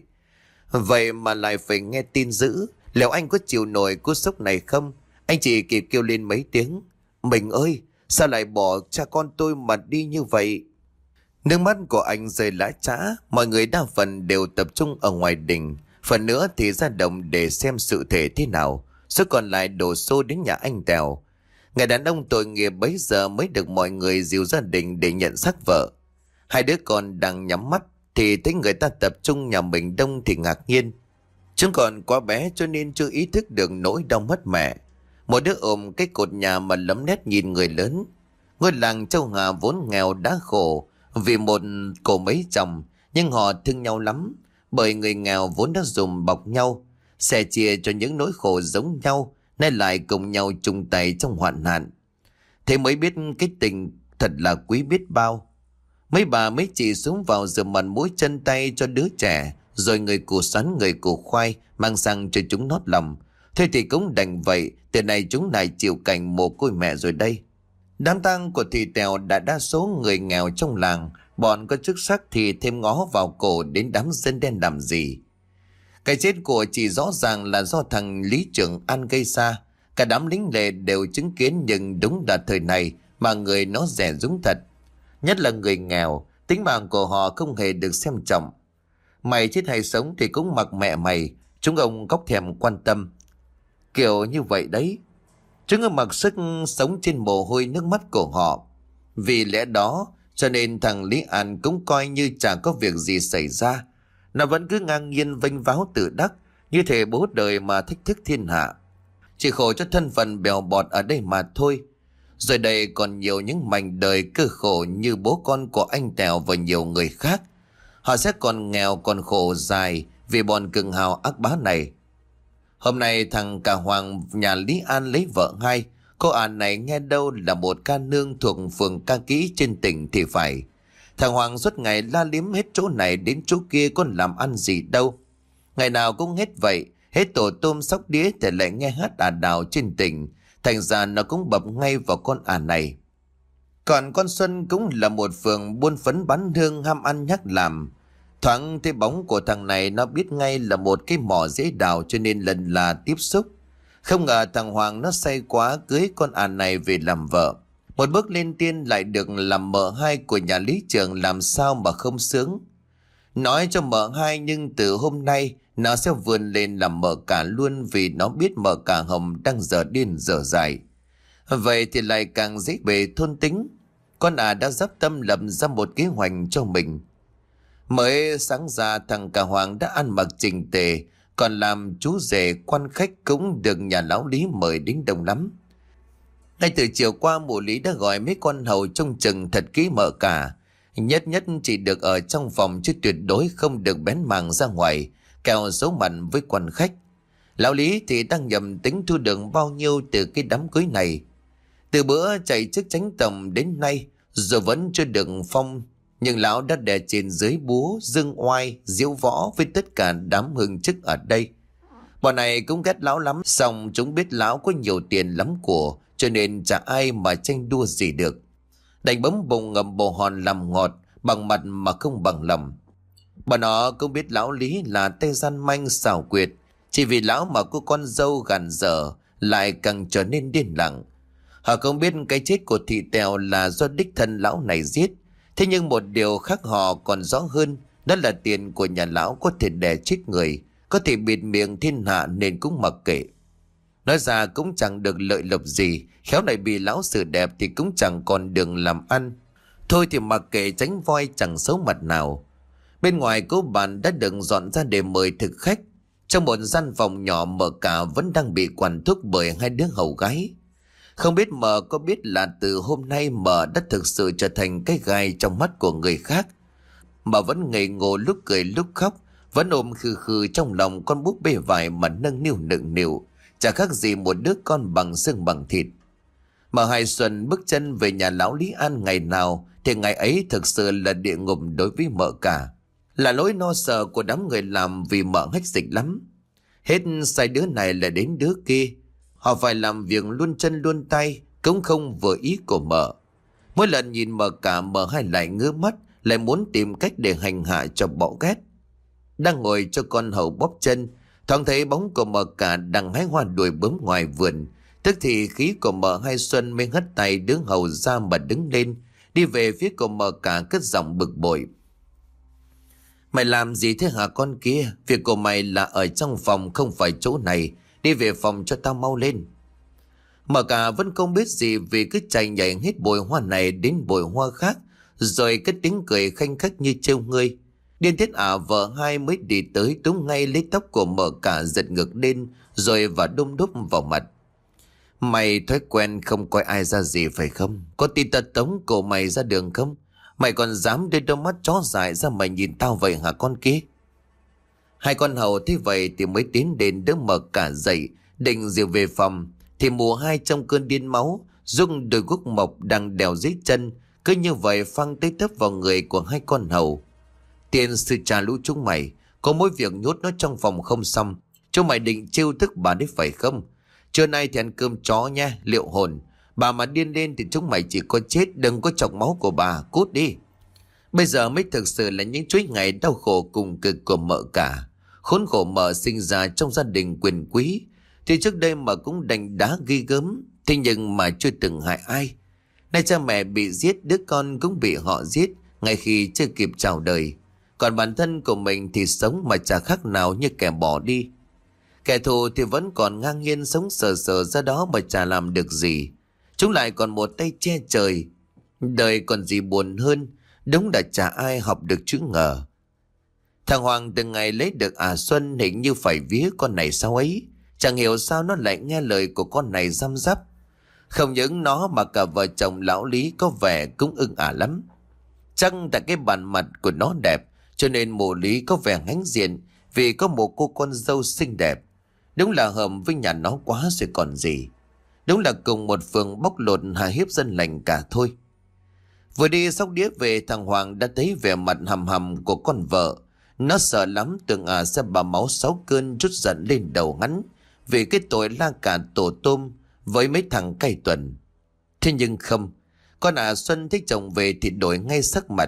Vậy mà lại phải nghe tin dữ. Liệu anh có chịu nổi cú sốc này không? Anh chỉ kịp kêu lên mấy tiếng: "Mình ơi, sao lại bỏ cha con tôi mà đi như vậy?" Nước mắt của anh rơi lã chã. Mọi người đa phần đều tập trung ở ngoài đình, phần nữa thì ra đồng để xem sự thể thế nào. Số còn lại đổ xô đến nhà anh Tèo. Người đàn ông tội nghiệp bấy giờ mới được mọi người dìu gia đình để nhận xác vợ. Hai đứa con đang nhắm mắt thì thấy người ta tập trung nhà mình đông thì ngạc nhiên. Chúng còn quá bé cho nên chưa ý thức được nỗi đau mất mẹ. Một đứa ôm cái cột nhà mà lấm nét nhìn người lớn. Ngôi làng Châu Hà vốn nghèo đã khổ vì một cổ mấy chồng, nhưng họ thương nhau lắm, bởi người nghèo vốn đã dùm bọc nhau, sẻ chia cho những nỗi khổ giống nhau, nên lại cùng nhau chung tay trong hoạn nạn. Thế mới biết cái tình thật là quý biết bao. Mấy bà mấy chị xuống vào rửa mặt mũi chân tay cho đứa trẻ, rồi người củ sắn người củ khoai mang sang cho chúng nót lòng. Thế thì cũng đành vậy, từ này chúng lại chịu cảnh mồ côi mẹ rồi đây. Đám tang của thị Tèo đã đa số người nghèo trong làng, bọn có chức sắc thì thêm ngó vào cổ đến đám dân đen làm gì. Cái chết của chị rõ ràng là do thằng lý trưởng An gây ra. Cả đám lính lệ đều chứng kiến, nhưng đúng là thời này mà người nó rẻ rúng thật. Nhất là người nghèo, tính mạng của họ không hề được xem trọng. Mày chết hay sống thì cũng mặc mẹ mày, chúng ông cóc thèm quan tâm. Kiểu như vậy đấy. Chúng ở mặc sức sống trên mồ hôi nước mắt của họ. Vì lẽ đó cho nên thằng Lý An cũng coi như chẳng có việc gì xảy ra. Nó vẫn cứ ngang nhiên vênh váo tự đắc, như thể bố đời mà thách thức thiên hạ. Chỉ khổ cho thân phận bèo bọt ở đây mà thôi. Rồi đây còn nhiều những mảnh đời cơ khổ như bố con của anh Tèo và nhiều người khác. Họ sẽ còn nghèo còn khổ dài vì bọn cường hào ác bá này. Hôm nay thằng Cả Hoàng nhà Lý An lấy vợ hai. Cô An này nghe đâu là một ca nương thuộc phường Ca Kỹ trên tỉnh thì phải. Thằng Hoàng suốt ngày la liếm hết chỗ này đến chỗ kia, có làm ăn gì đâu. Ngày nào cũng hết vậy, hết tổ tôm sóc đĩa thì lại nghe hát đào trên tỉnh. Thành ra nó cũng bập ngay vào con này. Còn con Xuân cũng là một phường buôn phấn bán hương ham ăn nhắc làm. Thoáng thấy bóng của thằng này nó biết ngay là một cái mỏ dễ đào, cho nên lần là tiếp xúc. Không ngờ thằng Hoàng nó say quá cưới con này về làm vợ. Một bước lên tiên lại được làm mợ hai của nhà lý trưởng, làm sao mà không sướng. Nói cho mợ hai, nhưng từ hôm nay nó sẽ vươn lên làm mợ cả luôn, vì nó biết mợ cả Hồng đang dở điên dở dại. Vậy thì lại càng dễ bề thôn tính. Con đã dắp tâm lập ra một kế hoạch cho mình. Mới sáng ra thằng Cả Hoàng đã ăn mặc chỉnh tề, còn làm chú rể quan khách cũng được nhà lão Lý mời đến đông lắm. Ngay từ chiều qua mụ Lý đã gọi mấy con hầu trông chừng thật kỹ mợ cả. Nhất nhất chỉ được ở trong phòng, chứ tuyệt đối không được bén mảng ra ngoài, kẻo xấu mặt với quan khách. Lão Lý thì đang nhầm tính thu được bao nhiêu từ cái đám cưới này. Từ bữa chạy chức chánh tổng đến nay rồi vẫn chưa được phong, nhưng lão đã đè trên dưới búa dương oai diễu võ với tất cả đám hương chức ở đây. Bọn này cũng ghét lão lắm, xong chúng biết lão có nhiều tiền lắm của, cho nên chả ai mà tranh đua gì được. Đành bấm bùng ngậm bồ hòn làm ngọt, bằng mặt mà không bằng lòng. Bọn nó cũng biết lão Lý là tay gian manh xảo quyệt, chỉ vì lão mà cô con dâu gàn dở lại càng trở nên điên lặng. Họ không biết cái chết của thị Tèo là do đích thân lão này giết. Thế nhưng một điều khác họ còn rõ hơn, đó là tiền của nhà lão có thể đè chết người, có thể bịt miệng thiên hạ, nên cũng mặc kệ. Nói ra cũng chẳng được lợi lộc gì, khéo này bị lão xử đẹp thì cũng chẳng còn đường làm ăn. Thôi thì mặc kệ, tránh voi chẳng xấu mặt nào. Bên ngoài cố bàn đã được dọn ra để mời thực khách. Trong một gian phòng nhỏ, mợ cả vẫn đang bị quản thúc bởi hai đứa hầu gái. Không biết mợ có biết là từ hôm nay mợ đã thực sự trở thành cái gai trong mắt của người khác. Mợ vẫn ngây ngô lúc cười lúc khóc, vẫn ôm khư khư trong lòng con búp bê vải mà nâng niu nựng nịu, chả khác gì một đứa con bằng xương bằng thịt. Mà Hai Xuân bước chân về nhà lão Lý An ngày nào thì ngày ấy thực sự là địa ngục đối với mợ cả. Là nỗi no sợ của đám người làm vì mợ hách dịch lắm. Hết sai đứa này là đến đứa kia. Họ phải làm việc luôn chân luôn tay, cũng không vừa ý của mợ. Mỗi lần nhìn mợ cả, mợ Hai lại ngứa mắt, lại muốn tìm cách để hành hạ cho bỏ ghét. Đang ngồi cho con hầu bóp chân, thoáng thấy bóng của mợ cả đang hái hoa đuổi bướm ngoài vườn. Tức thì khí của mợ Hai Xuân mới hất tay đứa hầu ra mà đứng lên, đi về phía của mợ cả cất giọng bực bội. Mày làm gì thế hả con kia? Việc của mày là ở trong phòng, không phải chỗ này. Đi về phòng cho tao mau lên. Mợ cả vẫn không biết gì vì cứ chạy nhảy hết bụi hoa này đến bụi hoa khác, rồi cất tiếng cười khanh khách như trêu ngươi. Điên thiết vợ Hai mới đi tới túm ngay lấy tóc của mợ cả giật ngược lên, rồi và đôm đốp vào mặt. Mày thói quen không coi ai ra gì phải không? Có tin ta tống cổ mày ra đường không? Mày còn dám đưa đôi mắt chó dại ra mà nhìn tao vậy hả con kia? Hai con hầu thấy vậy thì mới tiến đến đỡ mợ cả dậy, định dìu về phòng. Thì mùa Hai trong cơn điên máu, dùng đôi guốc mộc đang đèo dưới chân, cứ như vậy phăng tới tấp vào người của hai con hầu. Tiền sư cha lũ chúng mày, có mỗi việc nhốt nó trong phòng không xong. Chúng mày định trêu tức bà đấy phải không? Trưa nay thì ăn cơm chó nha, liệu hồn. Bà mà điên lên thì chúng mày chỉ có chết, đừng có chọc máu của bà, cút đi. Bây giờ mới thực sự là những chuỗi ngày đau khổ cùng cực của mợ cả. Khốn khổ mợ sinh ra trong gia đình quyền quý, thì trước đây mà cũng đành đá ghi gớm, thế nhưng mà chưa từng hại ai. Nay cha mẹ bị giết, đứa con cũng bị họ giết ngay khi chưa kịp chào đời. Còn bản thân của mình thì sống mà chả khác nào như kẻ bỏ đi. Kẻ thù thì vẫn còn ngang nhiên sống sờ sờ ra đó mà chả làm được gì. Chúng lại còn một tay che trời. Đời còn gì buồn hơn, đúng là chả ai học được chữ ngờ. Thằng Hoàng từng ngày lấy được Xuân hình như phải vía con này sao ấy. Chẳng hiểu sao nó lại nghe lời của con này răm rắp. Không những nó mà cả vợ chồng lão Lý có vẻ cũng ưng lắm. Chắc tại cái bản mặt của nó đẹp, cho nên mụ Lý có vẻ hãnh diện vì có một cô con dâu xinh đẹp. Đúng là hợp với nhà nó quá rồi còn gì. Đúng là cùng một phường bóc lột hà hiếp dân lành cả thôi. Vừa đi xóc đĩa về, thằng Hoàng đã thấy vẻ mặt hầm hầm của con vợ. Nó sợ lắm, tưởng sẽ bà máu 6 cơn trút giận lên đầu hắn vì cái tội la cả tổ tôm với mấy thằng cay tuần. Thế nhưng không, con Xuân thấy chồng về thì đổi ngay sắc mặt.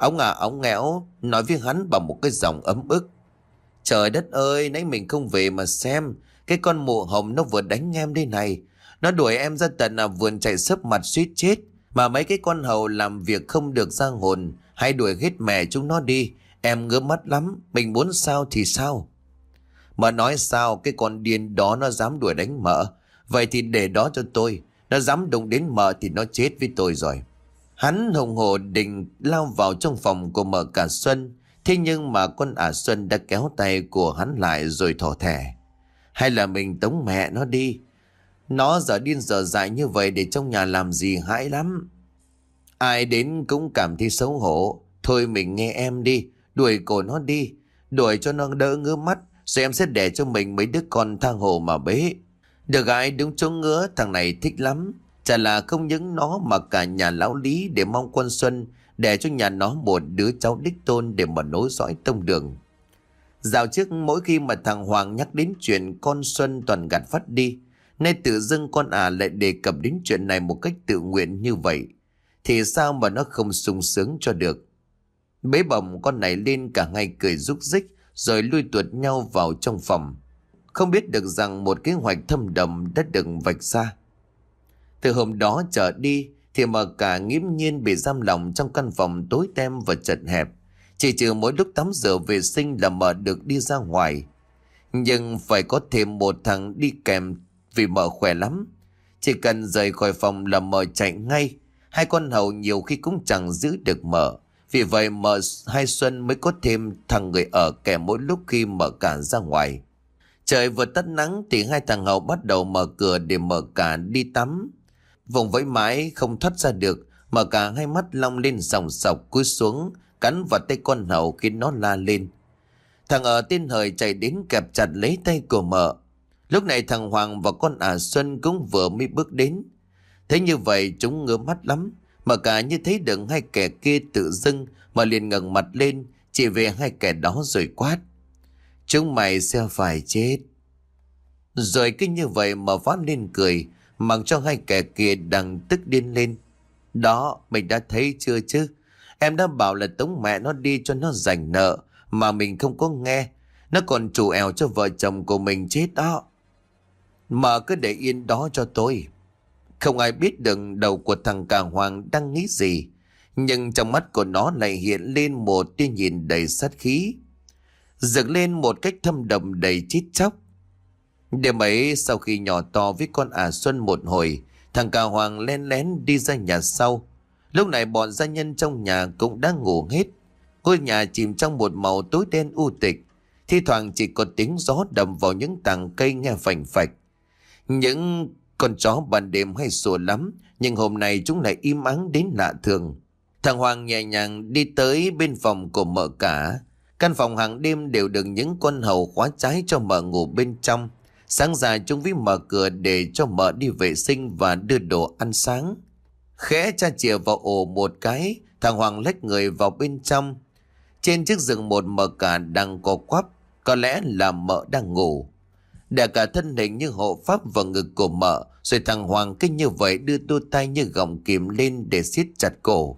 Ống nghẽo nói với hắn bằng một cái giọng ấm ức. Trời đất ơi, nãy mình không về mà xem. Cái con mụ hồng nó vừa đánh em đây này. Nó đuổi em ra tận vườn chạy sấp mặt suýt chết. Mà mấy cái con hầu làm việc không được ra hồn, hay đuổi hết mẹ chúng nó đi. Em ngứa mắt lắm, mình muốn sao thì sao. Mà nói sao cái con điên đó nó dám đuổi đánh mợ. Vậy thì để đó cho tôi. Nó dám đụng đến mợ thì nó chết với tôi rồi. Hắn hùng hổ định lao vào trong phòng của mợ cả Xuân. Thế nhưng mà con Xuân đã kéo tay của hắn lại rồi thỏ thẻ. Hay là mình tống mẹ nó đi. Nó giờ điên giờ dại như vậy để trong nhà làm gì hãi lắm. Ai đến cũng cảm thấy xấu hổ. Thôi mình nghe em đi, đuổi cổ nó đi. Đuổi cho nó đỡ ngứa mắt, rồi em sẽ để cho mình mấy đứa con tha hồ mà bế. Được gái đúng chỗ ngứa, thằng này thích lắm. Chả là không những nó mà cả nhà lão Lý để mong con Xuân để cho nhà nó một đứa cháu đích tôn để mà nối dõi tông đường. Dạo trước mỗi khi mà thằng Hoàng nhắc đến chuyện con Xuân toàn gạt phát đi, nay tự dưng con lại đề cập đến chuyện này một cách tự nguyện như vậy, thì sao mà nó không sung sướng cho được. Bế bổng con này lên cả ngày cười rúc rích, rồi lui tuột nhau vào trong phòng. Không biết được rằng một kế hoạch thâm độc đã được vạch ra. Từ hôm đó trở đi thì mà cả nghiễm nhiên bị giam lòng trong căn phòng tối tăm và chật hẹp. Chỉ trừ mỗi lúc tắm rửa vệ sinh là mợ được đi ra ngoài. Nhưng phải có thêm một thằng đi kèm vì mợ khỏe lắm. Chỉ cần rời khỏi phòng là mợ chạy ngay. Hai con hầu nhiều khi cũng chẳng giữ được mợ. Vì vậy mợ Hai Xuân mới có thêm thằng người ở kèm mỗi lúc khi mợ cả ra ngoài. Trời vừa tắt nắng thì hai thằng hầu bắt đầu mở cửa để mợ cả đi tắm. Vùng vẫy mãi không thoát ra được, mợ cả hai mắt long lên sòng sọc cúi xuống cắn vào tay con hầu khiến nó la lên. Thằng ở tên Hời chạy đến kẹp chặt lấy tay của mợ. Lúc này thằng Hoàng và con Xuân cũng vừa mới bước đến. Thế như vậy chúng ngứa mắt lắm. Mà cả như thấy được hai kẻ kia tự dưng mà liền ngẩng mặt lên, chỉ về hai kẻ đó rồi quát: Chúng mày sẽ phải chết. Rồi cứ như vậy mà phát lên cười, mặc cho hai kẻ kia đang tức điên lên. Đó, mình đã thấy chưa chứ? Em đã bảo là tống mẹ nó đi cho nó rảnh nợ, mà mình không có nghe. Nó còn trù ẻo cho vợ chồng của mình chết đó. Mà cứ để yên đó cho tôi. Không ai biết được đầu của thằng Cà Hoàng đang nghĩ gì, nhưng trong mắt của nó lại hiện lên một tia nhìn đầy sát khí, dựng lên một cách thâm độc đầy chít chóc. Đêm ấy sau khi nhỏ to với con Xuân một hồi, thằng Cà Hoàng len lén đi ra nhà sau. Lúc này bọn gia nhân trong nhà cũng đã ngủ hết. Ngôi nhà chìm trong một màu tối đen u tịch. Thi thoảng chỉ có tiếng gió đầm vào những tàng cây nghe phành phạch. Những con chó ban đêm hay sủa lắm, nhưng hôm nay chúng lại im ắng đến lạ thường. Thằng Hoàng nhẹ nhàng đi tới bên phòng của mợ cả. Căn phòng hàng đêm đều được những con hầu khóa trái cho mợ ngủ bên trong. Sáng ra chúng vi mở cửa để cho mợ đi vệ sinh và đưa đồ ăn sáng. Khẽ cha chìa vào ổ một cái, thằng Hoàng lách người vào bên trong. Trên chiếc giường một mợ cả đang co quắp, có lẽ là mợ đang ngủ. Đè cả thân hình như hộ pháp vào ngực của mợ, rồi thằng Hoàng cứ như vậy đưa đôi tay như gọng kìm lên để siết chặt cổ.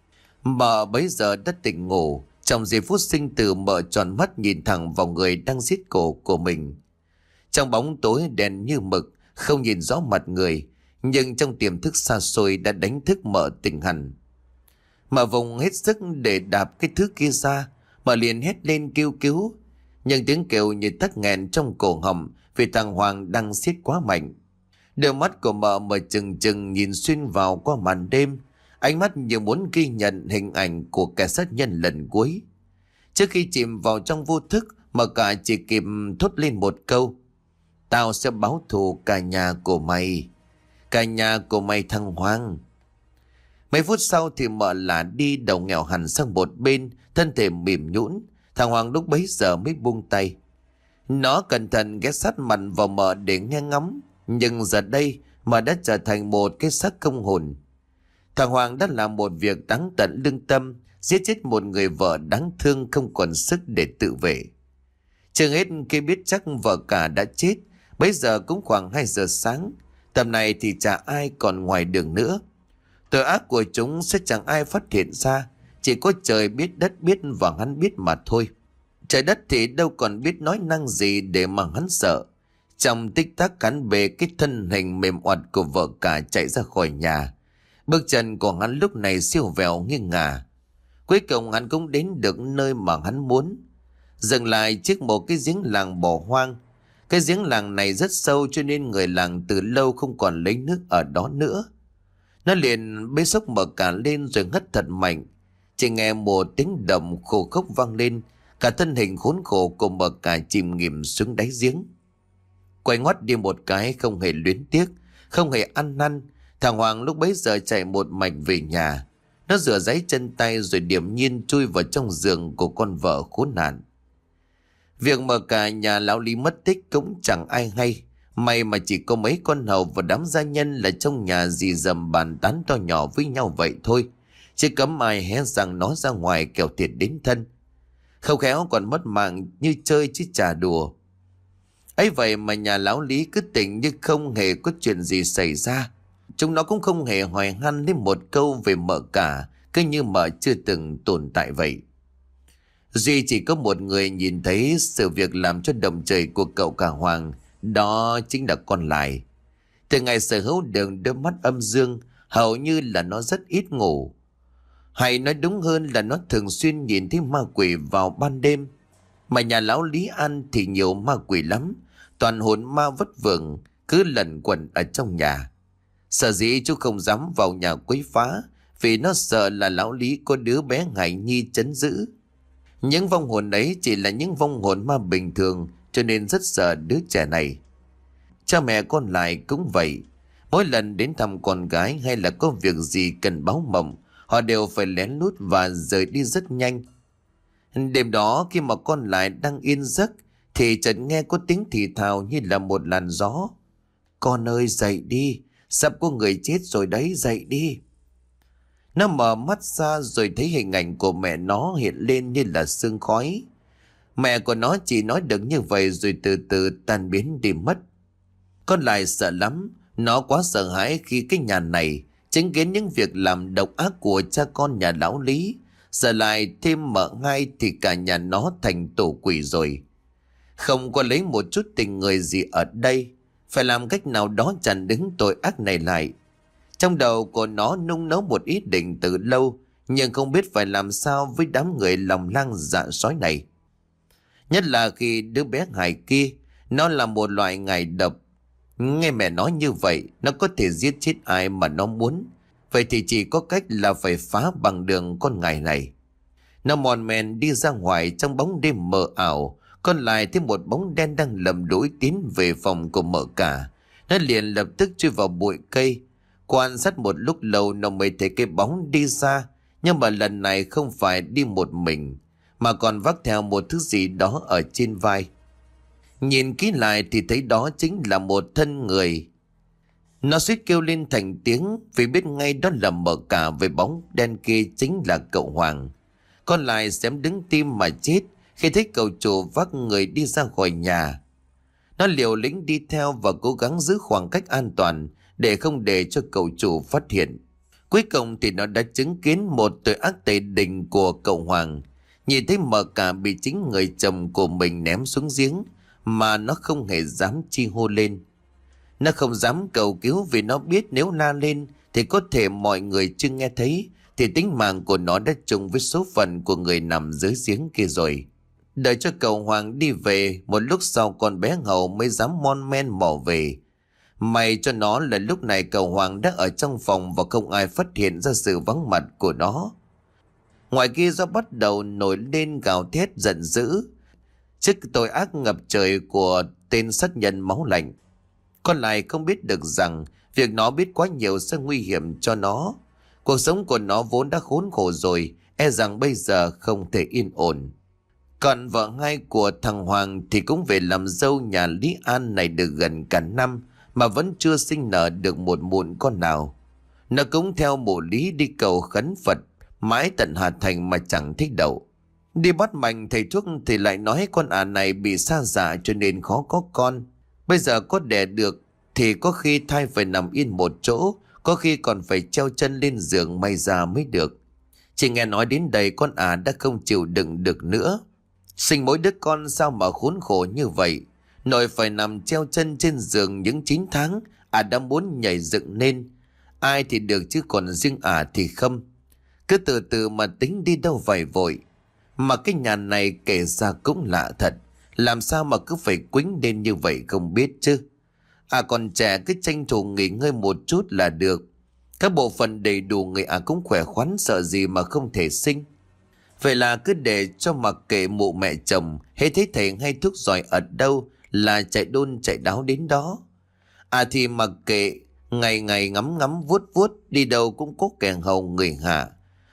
Mợ bấy giờ đã tỉnh ngủ. Trong giây phút sinh tử, mợ tròn mắt nhìn thẳng vào người đang siết cổ của mình. Trong bóng tối đen như mực, không nhìn rõ mặt người, nhưng trong tiềm thức xa xôi đã đánh thức mợ tỉnh hẳn. Mợ vùng hết sức để đạp cái thứ kia ra, mợ liền hét lên kêu cứu. Nhưng tiếng kêu như tắc nghẹn trong cổ họng vì thằng Hoàng đang siết quá mạnh. Đôi mắt của mợ mở trừng trừng nhìn xuyên vào qua màn đêm, ánh mắt như muốn ghi nhận hình ảnh của kẻ sát nhân lần cuối. Trước khi chìm vào trong vô thức, mợ cả chỉ kịp thốt lên một câu: Tao sẽ báo thù cả nhà của mày. Cả nhà của mày thằng Hoàng. Mấy phút sau thì mợ là đi đầu nghèo hẳn sang một bên, thân thể mềm nhũn. Thằng Hoàng lúc bấy giờ mới buông tay. Nó cẩn thận ghé sát mặt vào mợ để nghe ngóng, nhưng giờ đây mợ đã trở thành một cái xác không hồn. Thằng Hoàng đã làm một việc đáng tận lương tâm, giết chết một người vợ đáng thương không còn sức để tự vệ. Chưa hết khi biết chắc vợ cả đã chết, bây giờ cũng khoảng 2 giờ sáng. Tầm này thì chả ai còn ngoài đường nữa. Tội ác của chúng sẽ chẳng ai phát hiện ra, chỉ có trời biết đất biết và hắn biết mà thôi. Trời đất thì đâu còn biết nói năng gì để mà hắn sợ. Trong tích tắc hắn bê cái thân hình mềm oặt của vợ cả chạy ra khỏi nhà. Bước chân của hắn lúc này siêu vẹo nghiêng ngả. Cuối cùng hắn cũng đến được nơi mà hắn muốn. Dừng lại trước một cái giếng làng bỏ hoang. Cái giếng làng này rất sâu cho nên người làng từ lâu không còn lấy nước ở đó nữa. Nó liền bế xốc mở cả lên rồi ngất thật mạnh. Chỉ nghe một tiếng động khô khốc vang lên, cả thân hình khốn khổ của mở cả chìm nghỉm xuống đáy giếng. Quay ngoắt đi một cái không hề luyến tiếc, không hề ăn năn. Thằng Hoàng lúc bấy giờ chạy một mạch về nhà. Nó rửa ráy chân tay rồi điềm nhiên chui vào trong giường của con vợ khốn nạn. Việc mở cả nhà lão Lý mất tích cũng chẳng ai hay. May mà chỉ có mấy con hầu và đám gia nhân là trong nhà dì dầm bàn tán to nhỏ với nhau vậy thôi. Chứ cấm ai hé rằng nó ra ngoài kẻo thiệt đến thân. Không khéo còn mất mạng như chơi chứ chả đùa. Ấy vậy mà nhà lão Lý cứ tỉnh như không hề có chuyện gì xảy ra. Chúng nó cũng không hề hỏi han đến một câu về mợ cả, cứ như mợ chưa từng tồn tại vậy. Duy chỉ có một người nhìn thấy sự việc làm cho động trời của cậu cả Hoàng, đó chính là con Lại. Từ ngày sở hữu được đôi mắt âm dương, hầu như là nó rất ít ngủ. Hay nói đúng hơn là nó thường xuyên nhìn thấy ma quỷ vào ban đêm. Mà nhà lão Lý An thì nhiều ma quỷ lắm, toàn hồn ma vất vưởng cứ lẩn quẩn ở trong nhà. Sở dĩ chú không dám vào nhà quấy phá, vì nó sợ là lão Lý có đứa bé Hải Nhi trấn giữ. Những vong hồn ấy chỉ là những vong hồn ma bình thường, cho nên rất sợ đứa trẻ này. Cha mẹ con Lại cũng vậy. Mỗi lần đến thăm con gái hay là có việc gì cần báo mộng, họ đều phải lén lút và rời đi rất nhanh. Đêm đó khi mà con Lại đang yên giấc thì chợt nghe có tiếng thì thào như là một làn gió. Con ơi dậy đi, Sắp có người chết rồi đấy, dậy đi. Nó mở mắt ra rồi thấy hình ảnh của mẹ nó hiện lên như là sương khói. Mẹ của nó chỉ nói được như vậy rồi từ từ tan biến đi mất. Con lại sợ lắm, nó quá sợ hãi khi cái nhà này chứng kiến những việc làm độc ác của cha con nhà lão Lý. Giờ lại thêm mợ ngay thì cả nhà nó thành tổ quỷ rồi. Không có lấy một chút tình người gì ở đây, phải làm cách nào đó chặn đứng tội ác này lại. Trong đầu của nó nung nấu một ý định từ lâu, nhưng không biết phải làm sao với đám người lòng lang dạ sói này. Nhất là khi đứa bé Hải kia, nó là một loại ngải độc. Nghe mẹ nói như vậy, nó có thể giết chết ai mà nó muốn. Vậy thì chỉ có cách là phải phá bằng đường con ngải này. Nó mòn men đi ra ngoài trong bóng đêm mờ ảo. Còn lại thấy một bóng đen đang lầm đuổi tiến về phòng của mợ cả. Nó liền lập tức chui vào bụi cây. Quan sát một lúc lâu nó mới thấy cái bóng đi ra. Nhưng mà lần này không phải đi một mình, mà còn vác theo một thứ gì đó ở trên vai. Nhìn kỹ lại thì thấy đó chính là một thân người. Nó suýt kêu lên thành tiếng vì biết ngay đó là mợ cả, với bóng đen kia chính là cậu Hoàng. Còn lại xém đứng tim mà chết khi thấy cậu chủ vác người đi ra khỏi nhà. Nó liều lĩnh đi theo và cố gắng giữ khoảng cách an toàn để không để cho cậu chủ phát hiện. Cuối cùng thì nó đã chứng kiến một tội ác tày đình của cậu Hoàng. Nhìn thấy mợ cả bị chính người chồng của mình ném xuống giếng mà nó không hề dám chi hô lên. Nó không dám cầu cứu vì nó biết nếu la lên thì có thể mọi người chưa nghe thấy thì tính mạng của nó đã chung với số phận của người nằm dưới giếng kia rồi. Đợi cho cậu Hoàng đi về, một lúc sau con bé Hậu mới dám mon men mò về. May cho nó là lúc này cậu Hoàng đã ở trong phòng và không ai phát hiện ra sự vắng mặt của nó. Ngoài kia gió bắt đầu nổi lên gào thét giận dữ trước tội ác ngập trời của tên sát nhân máu lạnh. Con lại không biết được rằng việc nó biết quá nhiều sẽ nguy hiểm cho nó. Cuộc sống của nó vốn đã khốn khổ rồi, e rằng bây giờ không thể yên ổn. Còn vợ hai của thằng Hoàng thì cũng về làm dâu nhà Lý An này được gần cả năm mà vẫn chưa sinh nở được một mụn con nào. Nó cũng theo mộ Lý đi cầu khấn Phật mãi tận Hà Thành mà chẳng thích đậu. Đi bắt mạch thầy thuốc thì lại nói con này bị sa dạ cho nên khó có con. Bây giờ có đẻ được thì có khi thai phải nằm yên một chỗ, có khi còn phải treo chân lên giường may ra mới được. Chỉ nghe nói đến đây con đã không chịu đựng được nữa. Sinh mỗi đứa con sao mà khốn khổ như vậy. Nội phải nằm treo chân trên giường những 9 tháng, đã muốn nhảy dựng lên. Ai thì được chứ còn riêng thì không. Cứ từ từ mà tính đi đâu vậy vội. Mà cái nhà này kể ra cũng lạ thật. Làm sao mà cứ phải quýnh lên như vậy không biết chứ. Còn trẻ cứ tranh thủ nghỉ ngơi một chút là được. Các bộ phận đầy đủ người cũng khỏe khoắn, sợ gì mà không thể sinh. Vậy là cứ để cho mặc kệ mụ mẹ chồng, hễ thấy thầy hay thuốc giỏi ở đâu là chạy đôn chạy đáo đến đó. Thì mặc kệ, ngày ngày ngắm ngắm vuốt vuốt, đi đâu cũng có kẻ hầu người hạ.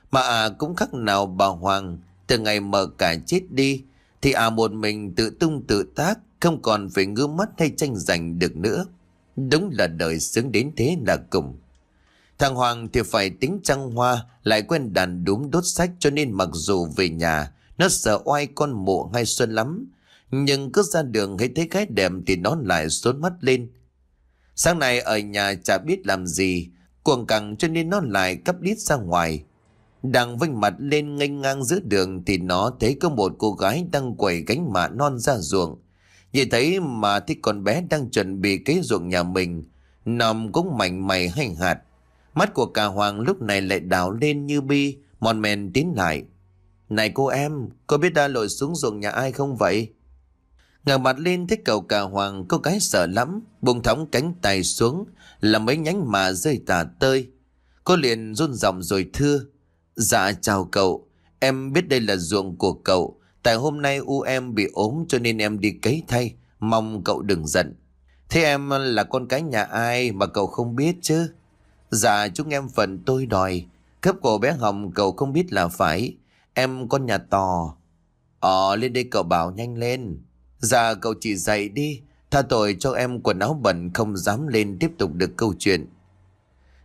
Mà cũng khác nào bà Hoàng, từ ngày mợ cả chết đi thì một mình tự tung tự tác, không còn phải ngước mắt hay tranh giành được nữa. Đúng là đời sướng đến thế là cùng. Thằng Hoàng thì phải tính trăng hoa, lại quen đàn đúm đốt sách, cho nên mặc dù về nhà nó sợ oai con mụ hay Xuân lắm, nhưng cứ ra đường hay thấy gái đẹp thì nó lại xốn mắt lên. Sáng nay ở nhà chả biết làm gì, cuồng cẳng cho nên nó lại cắp đít ra ngoài. Đang vênh mặt lên nghênh ngang giữa đường thì nó thấy có một cô gái đang quẩy gánh mạ non ra ruộng. Nhìn thấy mà thấy con bé đang chuẩn bị cấy ruộng nhà mình, nằm cũng mảnh mày hành hạt. Mắt của cả Hoàng lúc này lại đảo lên như bi, mòn men tiến lại. Này cô em, có biết đã lội xuống ruộng nhà ai không vậy? Ngẩng mặt lên thấy cậu cả Hoàng, cô gái sợ lắm, buông thõng cánh tay xuống, là mấy nhánh mà rơi tả tơi. Cô liền run giọng rồi thưa. Dạ chào cậu, em biết đây là ruộng của cậu, tại hôm nay em bị ốm cho nên em đi cấy thay, mong cậu đừng giận. Thế em là con cái nhà ai mà cậu không biết chứ? Dạ chúng em phần tôi đòi, cấp của bé Hồng cậu không biết là phải, em con nhà Tò. Lên đây cậu bảo nhanh lên. Dạ cậu chỉ dậy đi, tha tội cho em quần áo bẩn không dám lên tiếp tục được câu chuyện.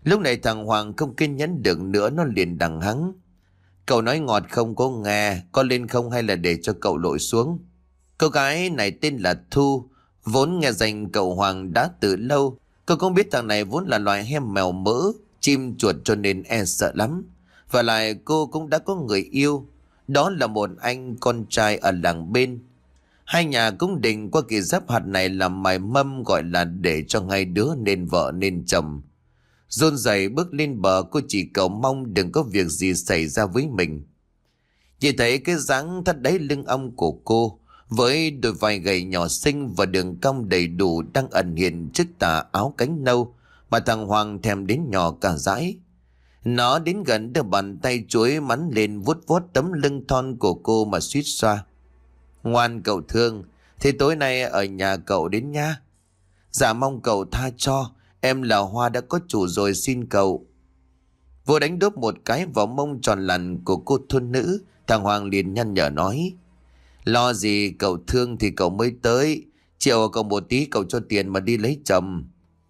Lúc này thằng Hoàng không kiên nhẫn được nữa, nó liền đằng hắng. Cậu nói ngọt không có nghe, có lên không hay là để cho cậu lội xuống? Cô gái này tên là Thu, vốn nghe danh cậu Hoàng đã từ lâu. Cô cũng biết thằng này vốn là loài hem mèo mỡ, chim chuột cho nên e sợ lắm. Và lại cô cũng đã có người yêu, đó là một anh con trai ở làng bên. Hai nhà cũng định qua kỳ giáp hạt này làm mài mâm, gọi là để cho hai đứa nên vợ nên chồng. Run rẩy bước lên bờ, cô chỉ cầu mong đừng có việc gì xảy ra với mình. Chỉ thấy cái dáng thắt đáy lưng ong của cô, với đôi vai gầy nhỏ xinh và đường cong đầy đủ đang ẩn hiện trước tà áo cánh nâu mà thằng Hoàng thèm đến nhỏ cả dãi. Nó đến gần đưa bàn tay chuối mắn lên vuốt vuốt tấm lưng thon của cô mà suýt xoa. Ngoan cậu Thương, thế tối nay ở nhà cậu đến nha. Dạ mong cậu tha cho, em là Hoa đã có chủ rồi, xin cậu. Vừa đánh đốp một cái vào mông tròn lằn của cô thôn nữ, thằng Hoàng liền nhăn nhở nói: Lo gì cậu Thương thì cậu mới tới, chiều cậu một tí cậu cho tiền mà đi lấy chồng.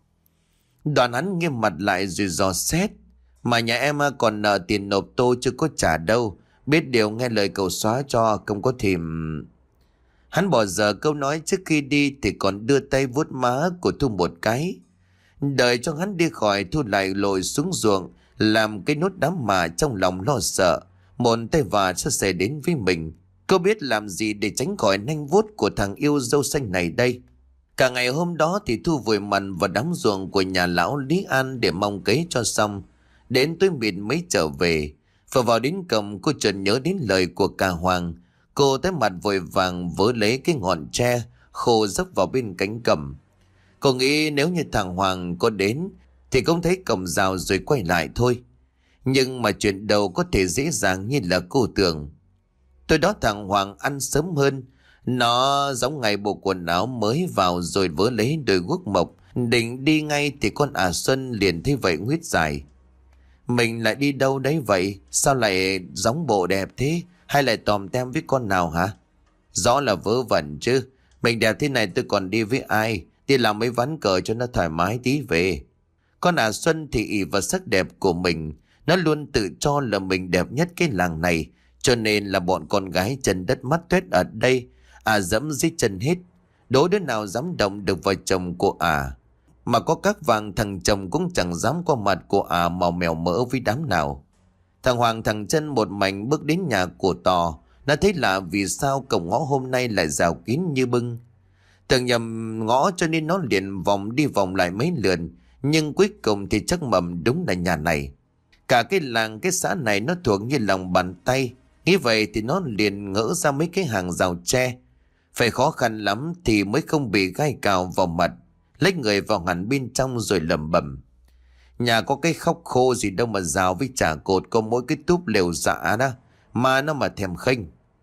Đoàn hắn nghiêm mặt lại rồi dò xét: Mà nhà em còn nợ tiền nộp tô chưa có trả đâu, biết điều nghe lời cậu xóa cho, không có thìm. Hắn bỏ dở câu nói trước khi đi thì còn đưa tay vuốt má của Thu một cái. Đợi cho hắn đi khỏi, Thu lại lội xuống ruộng làm cái nốt đám mà trong lòng lo sợ một tay vạ sẽ xảy đến với mình. Cô biết làm gì để tránh khỏi nanh vuốt của thằng yêu dâu xanh này đây. Cả ngày hôm đó thì Thu vùi mặn vào đám ruộng của nhà lão Lý An để mong cấy cho xong. Đến tối mịt mới trở về. Vừa vào đến cổng, cô chợt nhớ đến lời của cả Hoàng. Cô tới mặt vội vàng vớ lấy cái ngọn tre khô dấp vào bên cánh cổng. Cô nghĩ nếu như thằng Hoàng có đến thì cũng thấy cổng rào rồi quay lại thôi. Nhưng mà chuyện đầu có thể dễ dàng như là cô tưởng. Tối đó thằng Hoàng ăn sớm hơn. Nó giống ngày bộ quần áo mới vào rồi vớ lấy đôi guốc mộc, định đi ngay thì con Xuân liền thấy vậy nguyết dài: Mình lại đi đâu đấy vậy? Sao lại giống bộ đẹp thế? Hay lại tòm tem với con nào hả? Rõ là vớ vẩn chứ. Mình đẹp thế này tôi còn đi với ai? Đi làm mấy ván cờ cho nó thoải mái tí về. Con Xuân thì ỷ vào sắc đẹp của mình. Nó luôn tự cho là mình đẹp nhất cái làng này. Cho nên là bọn con gái chân đất mắt tuét ở đây dẫm dưới chân hết. Đố đứa nào dám động được vào chồng của Mà có các vàng thằng chồng cũng chẳng dám qua mặt của màu mèo mỡ với đám nào. Thằng Hoàng thằng Chân một mảnh bước đến nhà của Tò. Nó thấy lạ vì sao cổng ngõ hôm nay lại rào kín như bưng. Tưởng nhầm ngõ cho nên nó liền vòng đi vòng lại mấy lượt. Nhưng cuối cùng thì chắc mầm đúng là nhà này. Cả cái làng cái xã này nó thuộc như lòng bàn tay. Nghĩ vậy thì nó liền ngỡ ra mấy cái hàng rào tre. Phải khó khăn lắm thì mới không bị gai cào vào mặt. Lấy người vào hẳn bên trong rồi lẩm bẩm: Nhà có cái khóc khô gì đâu mà rào với chả cột, có mỗi cái túp lều dạ đó. Mà nó mà thèm khênh.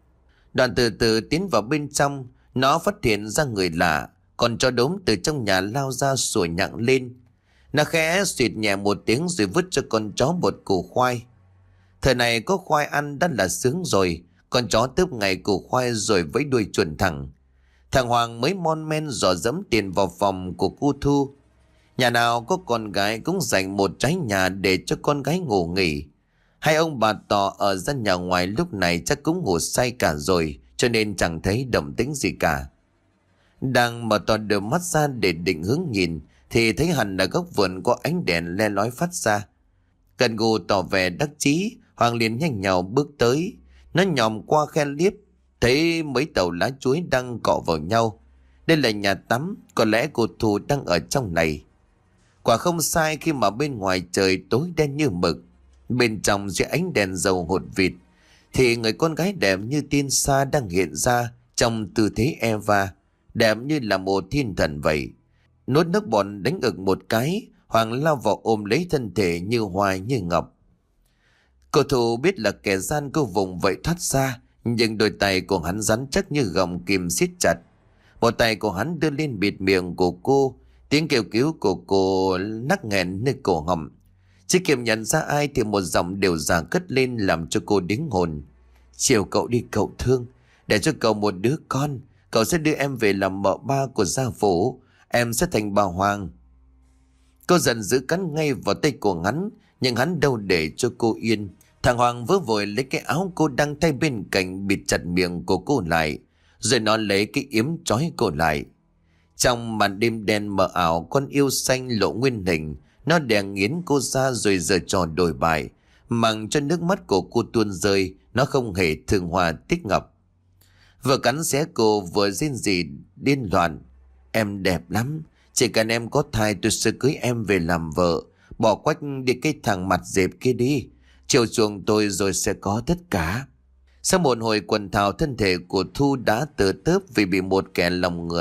Đoàn từ từ tiến vào bên trong. Nó phát hiện ra người lạ. Còn chó đốm từ trong nhà lao ra sủa nhặng lên. Nó khẽ xịt nhẹ một tiếng rồi vứt cho con chó một củ khoai. Thời này có khoai ăn đã là sướng rồi. Con chó tớp ngày củ khoai rồi vẫy đuôi chuồn thẳng. Thằng Hoàng mới mon men dò dẫm tiền vào phòng của cô Thu. Nhà nào có con gái cũng dành một trái nhà để cho con gái ngủ nghỉ. Hai ông bà Tò ở gian nhà ngoài lúc này chắc cũng ngủ say cả rồi, cho nên chẳng thấy động tĩnh gì cả. Đang mở to đôi mắt ra để định hướng nhìn thì thấy hẳn là góc vườn có ánh đèn le lói phát ra. Cần gù tỏ vẻ đắc chí, Hoàng liền nhanh nhào bước tới. Nó nhòm qua khe liếp, thấy mấy tàu lá chuối đang cọ vào nhau. Đây là nhà tắm, có lẽ cô Thu đang ở trong này. Quả không sai khi mà bên ngoài trời tối đen như mực. Bên trong dưới ánh đèn dầu hột vịt thì người con gái đẹp như tiên sa đang hiện ra trong tư thế Eva, đẹp như là một thiên thần vậy. Nuốt nước bọt đánh ực một cái, Hoàng lao vào ôm lấy thân thể như hoa như ngọc. Cô Thu biết là kẻ gian, cô vùng vậy thoát ra, nhưng đôi tay của hắn rắn chắc như gọng kìm siết chặt. Một tay của hắn đưa lên bịt miệng của cô. Tiếng kêu cứu của cô nắc nghẹn nơi cổ họng. Chỉ kịp nhận ra ai thì một giọng đều già cất lên làm cho cô đứng hồn. Chiều cậu đi cậu Thương, để cho cậu một đứa con. Cậu sẽ đưa em về làm mợ ba của gia phủ. Em sẽ thành bà Hoàng. Cô giận dữ cắn ngay vào tay của hắn, nhưng hắn đâu để cho cô yên. Thằng Hoàng vớ vội lấy cái áo cô đang thay bên cạnh bịt chặt miệng của cô lại, rồi nó lấy cái yếm trói cô lại. Trong màn đêm đen mờ ảo, con yêu xanh lộ nguyên hình. Nó đè nghiến cô ra rồi giở trò đồi bại, mặc cho nước mắt của cô tuôn rơi. Nó không hề thương hoa tiếc ngọc, vừa cắn xé cô vừa rên rỉ điên loạn. Em đẹp lắm, chỉ cần em có thai tôi sẽ cưới em về làm vợ. Bỏ quách đi cái thằng mặt dẹp kia đi, chiều chuộng tôi rồi sẽ có tất cả. Sau một hồi quần thảo, thân thể của Thu đã tớ tớp vì bị một kẻ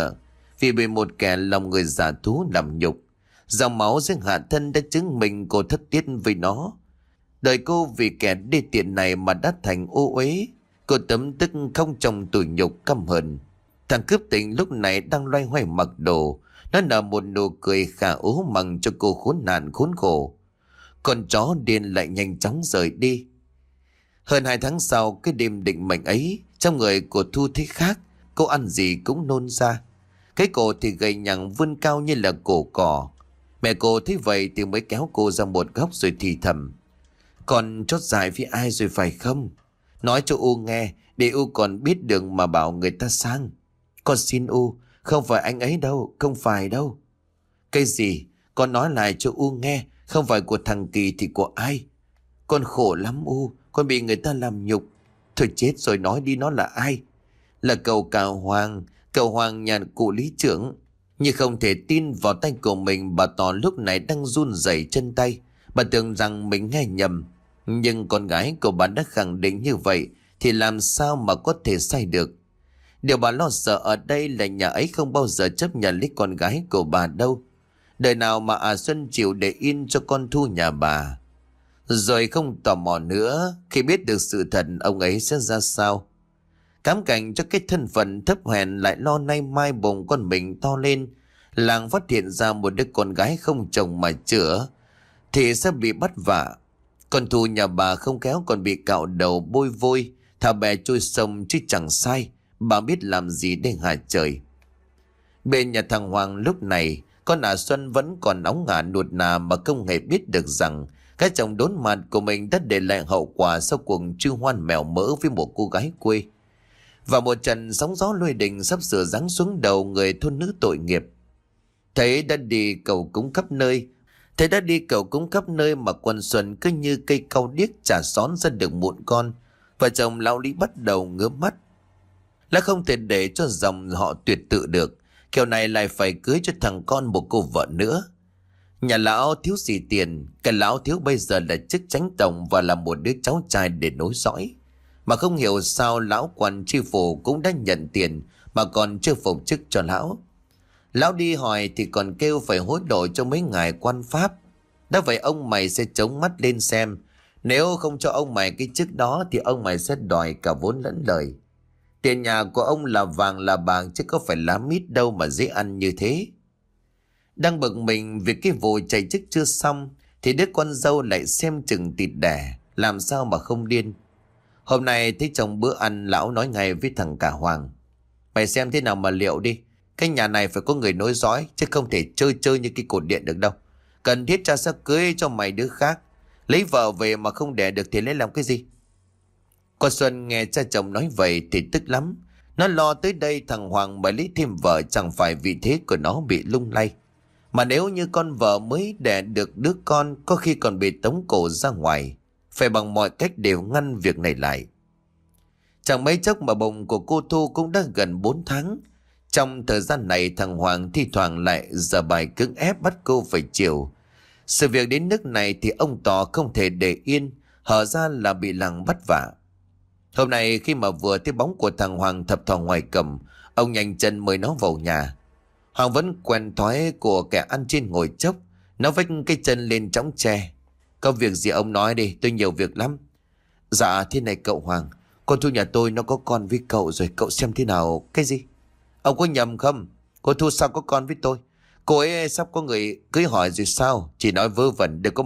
lòng người giả thú làm nhục. Dòng máu dưới hạ thân đã chứng minh cô thất tiết với nó. Đời cô vì kẻ đê tiện này mà đã thành ô uế. Cô tấm tức không trong tủi nhục căm hờn. Thằng cướp tình lúc này đang loay hoay mặc đồ. Nó nở một nụ cười khả ố mằng cho cô khốn nạn khốn khổ. Con chó điên lại nhanh chóng rời đi. Hơn 2 tháng sau, cái đêm định mệnh ấy, trong người của Thu thấy khác. Cô ăn gì cũng nôn ra. Cái cổ thì gầy nhằng vươn cao như là cổ cỏ. Mẹ cô thấy vậy thì mới kéo cô ra một góc rồi thì thầm: Con chót dài với ai rồi phải không? Nói cho U nghe, để U còn biết đường mà bảo người ta sang. Con xin U, không phải anh ấy đâu, không phải đâu. Cái gì? Con nói lại cho U nghe, không phải của thằng Kỳ thì của ai? Con khổ lắm U, con bị người ta làm nhục. Thôi chết rồi, nói đi, nó là ai? Là cậu Hoàng nhà cụ lý trưởng. Nhưng không thể tin vào tay của mình, bà Tỏ lúc này đang run rẩy chân tay. Bà tưởng rằng mình nghe nhầm, nhưng con gái của bà đã khẳng định như vậy thì làm sao mà có thể sai được. Điều bà lo sợ ở đây là nhà ấy không bao giờ chấp nhận lấy con gái của bà đâu. Đời nào mà Xuân chịu để yên cho con Thu nhà bà. Rồi không tò mò nữa, khi biết được sự thật ông ấy sẽ ra sao. Cám cảnh cho cái thân phận thấp hèn, lại lo nay mai bồng con mình to lên. Làng phát hiện ra một đứa con gái không chồng mà chữa thì sẽ bị bắt vạ. Con Thu nhà bà không kéo còn bị cạo đầu bôi vôi, thả bè trôi sông chứ chẳng sai. Bà biết làm gì để hại trời. Bên nhà thằng Hoàng lúc này, con Xuân vẫn còn nóng ngả nuột nà mà không hề biết được rằng cái chồng đốn mặt của mình đã để lại hậu quả sau cuộc trêu hoan mèo mỡ với một cô gái quê. Và một trận sóng gió lôi đình sắp sửa giáng xuống đầu người thôn nữ tội nghiệp. Thấy đã đi cầu cúng khắp nơi mà con Xuân cứ như cây cau điếc chả xón ra được mụn con. Vợ chồng lão Lý bắt đầu ngứa mắt. Là không thể để cho dòng họ tuyệt tự được, kiểu này lại phải cưới cho thằng con một cô vợ nữa. Nhà lão thiếu gì tiền, cái lão thiếu bây giờ là chức chánh tổng và là một đứa cháu trai để nối dõi. Mà không hiểu sao lão quan tri phủ cũng đã nhận tiền mà còn chưa phục chức cho lão. Lão đi hỏi thì còn kêu phải hối lộ cho mấy ngài quan pháp. Đã vậy ông mày sẽ chống mắt lên xem, nếu không cho ông mày cái chức đó thì ông mày sẽ đòi cả vốn lẫn lời. Tiền nhà của ông là vàng là bạc chứ có phải lá mít đâu mà dễ ăn như thế. Đang bực mình vì cái vụ chạy chức chưa xong thì đứa con dâu lại xem chừng thịt đẻ, làm sao mà không điên. Hôm nay thấy trong bữa ăn, lão nói ngay với thằng cả Hoàng: Mày xem thế nào mà liệu đi. Cái nhà này phải có người nối dõi, chứ không thể chơi chơi như cái cột điện được đâu. Cần thiết cha sẽ cưới cho mày đứa khác. Lấy vợ về mà không đẻ được thì lấy làm cái gì? Con Xuân nghe cha chồng nói vậy thì tức lắm. Nó lo tới đây thằng Hoàng mà lấy thêm vợ chẳng phải vị thế của nó bị lung lay. Mà nếu như con vợ mới đẻ được đứa con, có khi còn bị tống cổ ra ngoài. Phải bằng mọi cách đều ngăn việc này lại. Chẳng mấy chốc mà bồng của cô Thu cũng đã gần 4 tháng. Trong thời gian này thằng Hoàng thi thoảng lại giở bài cưỡng ép bắt cô phải chiều. Sự việc đến nước này thì ông Tỏ không thể để yên, hở ra là bị làng bắt vạ. Hôm nay khi mà vừa thấy bóng của thằng Hoàng thập thò ngoài cầm, ông nhanh chân mời nó vào nhà. Hoàng vẫn quen thói của kẻ ăn trên ngồi chốc. Nó vách cái chân lên chõng tre. Có việc gì ông nói đi, tôi nhiều việc lắm. Dạ thế này cậu Hoàng, con Thu nhà tôi nó có con với cậu rồi, cậu xem thế nào. Cái gì? Ông có nhầm không? Cô Thu sao có con với tôi? Cô ấy sắp có người cưới hỏi rồi sao? Chỉ nói vớ vẩn, đừng có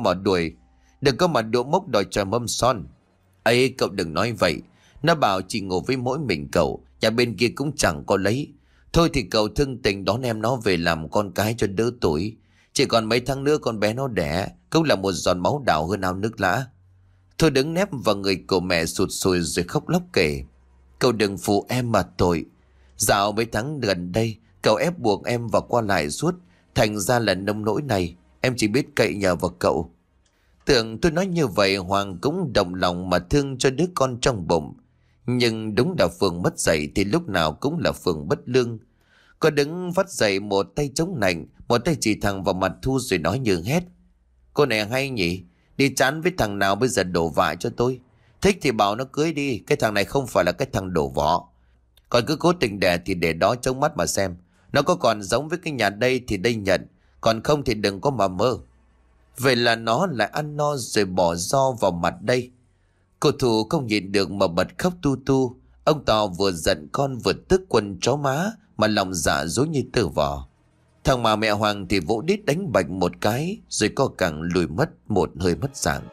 mà đùa mốc đòi trò mâm son. Ấy cậu đừng nói vậy. Nó bảo chỉ ngủ với mỗi mình cậu, nhà bên kia cũng chẳng có lấy. Thôi thì cậu thương tình đón em nó về làm con cái cho đỡ tuổi. Chỉ còn mấy tháng nữa con bé nó đẻ, cũng là một giọt máu đào hơn ao nước lã. Thôi đứng nép vào người của mẹ sụt sùi rồi khóc lóc kể. Cậu đừng phụ em mà tội. Dạo mấy tháng gần đây, cậu ép buộc em và qua lại suốt. Thành ra là nông nỗi này, em chỉ biết cậy nhờ vào cậu. Tưởng tôi nói như vậy Hoàng cũng động lòng mà thương cho đứa con trong bụng. Nhưng đúng là Phương mất dạy thì lúc nào cũng là Phương bất lương. Cô đứng vắt dậy, một tay chống nạnh, một tay chỉ thẳng vào mặt Thu rồi nói như hét. Cô này hay nhỉ? Đi chán với thằng nào bây giờ đổ vại cho tôi. Thích thì bảo nó cưới đi, cái thằng này không phải là cái thằng đổ vỏ. Còn cứ cố tình đẻ thì để đó trông mắt mà xem. Nó có còn giống với cái nhà đây thì đây nhận, còn không thì đừng có mà mơ. Vậy là nó lại ăn no rồi bỏ ro vào mặt đây. Cô Thu không nhịn được mà bật khóc tu tu. Ông Tò vừa giận con vừa tức quần chó má, mà lòng dạ dối như tơ vò. Thằng mà mẹ Hoàng thì vỗ đít đánh bạch một cái, rồi co cẳng lùi mất một hơi mất dạng.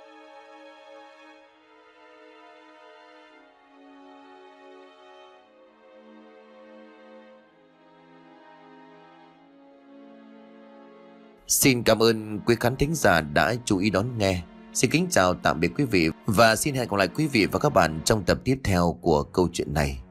Xin cảm ơn quý khán thính giả đã chú ý đón nghe. Xin kính chào tạm biệt quý vị và xin hẹn gặp lại quý vị và các bạn trong tập tiếp theo của câu chuyện này.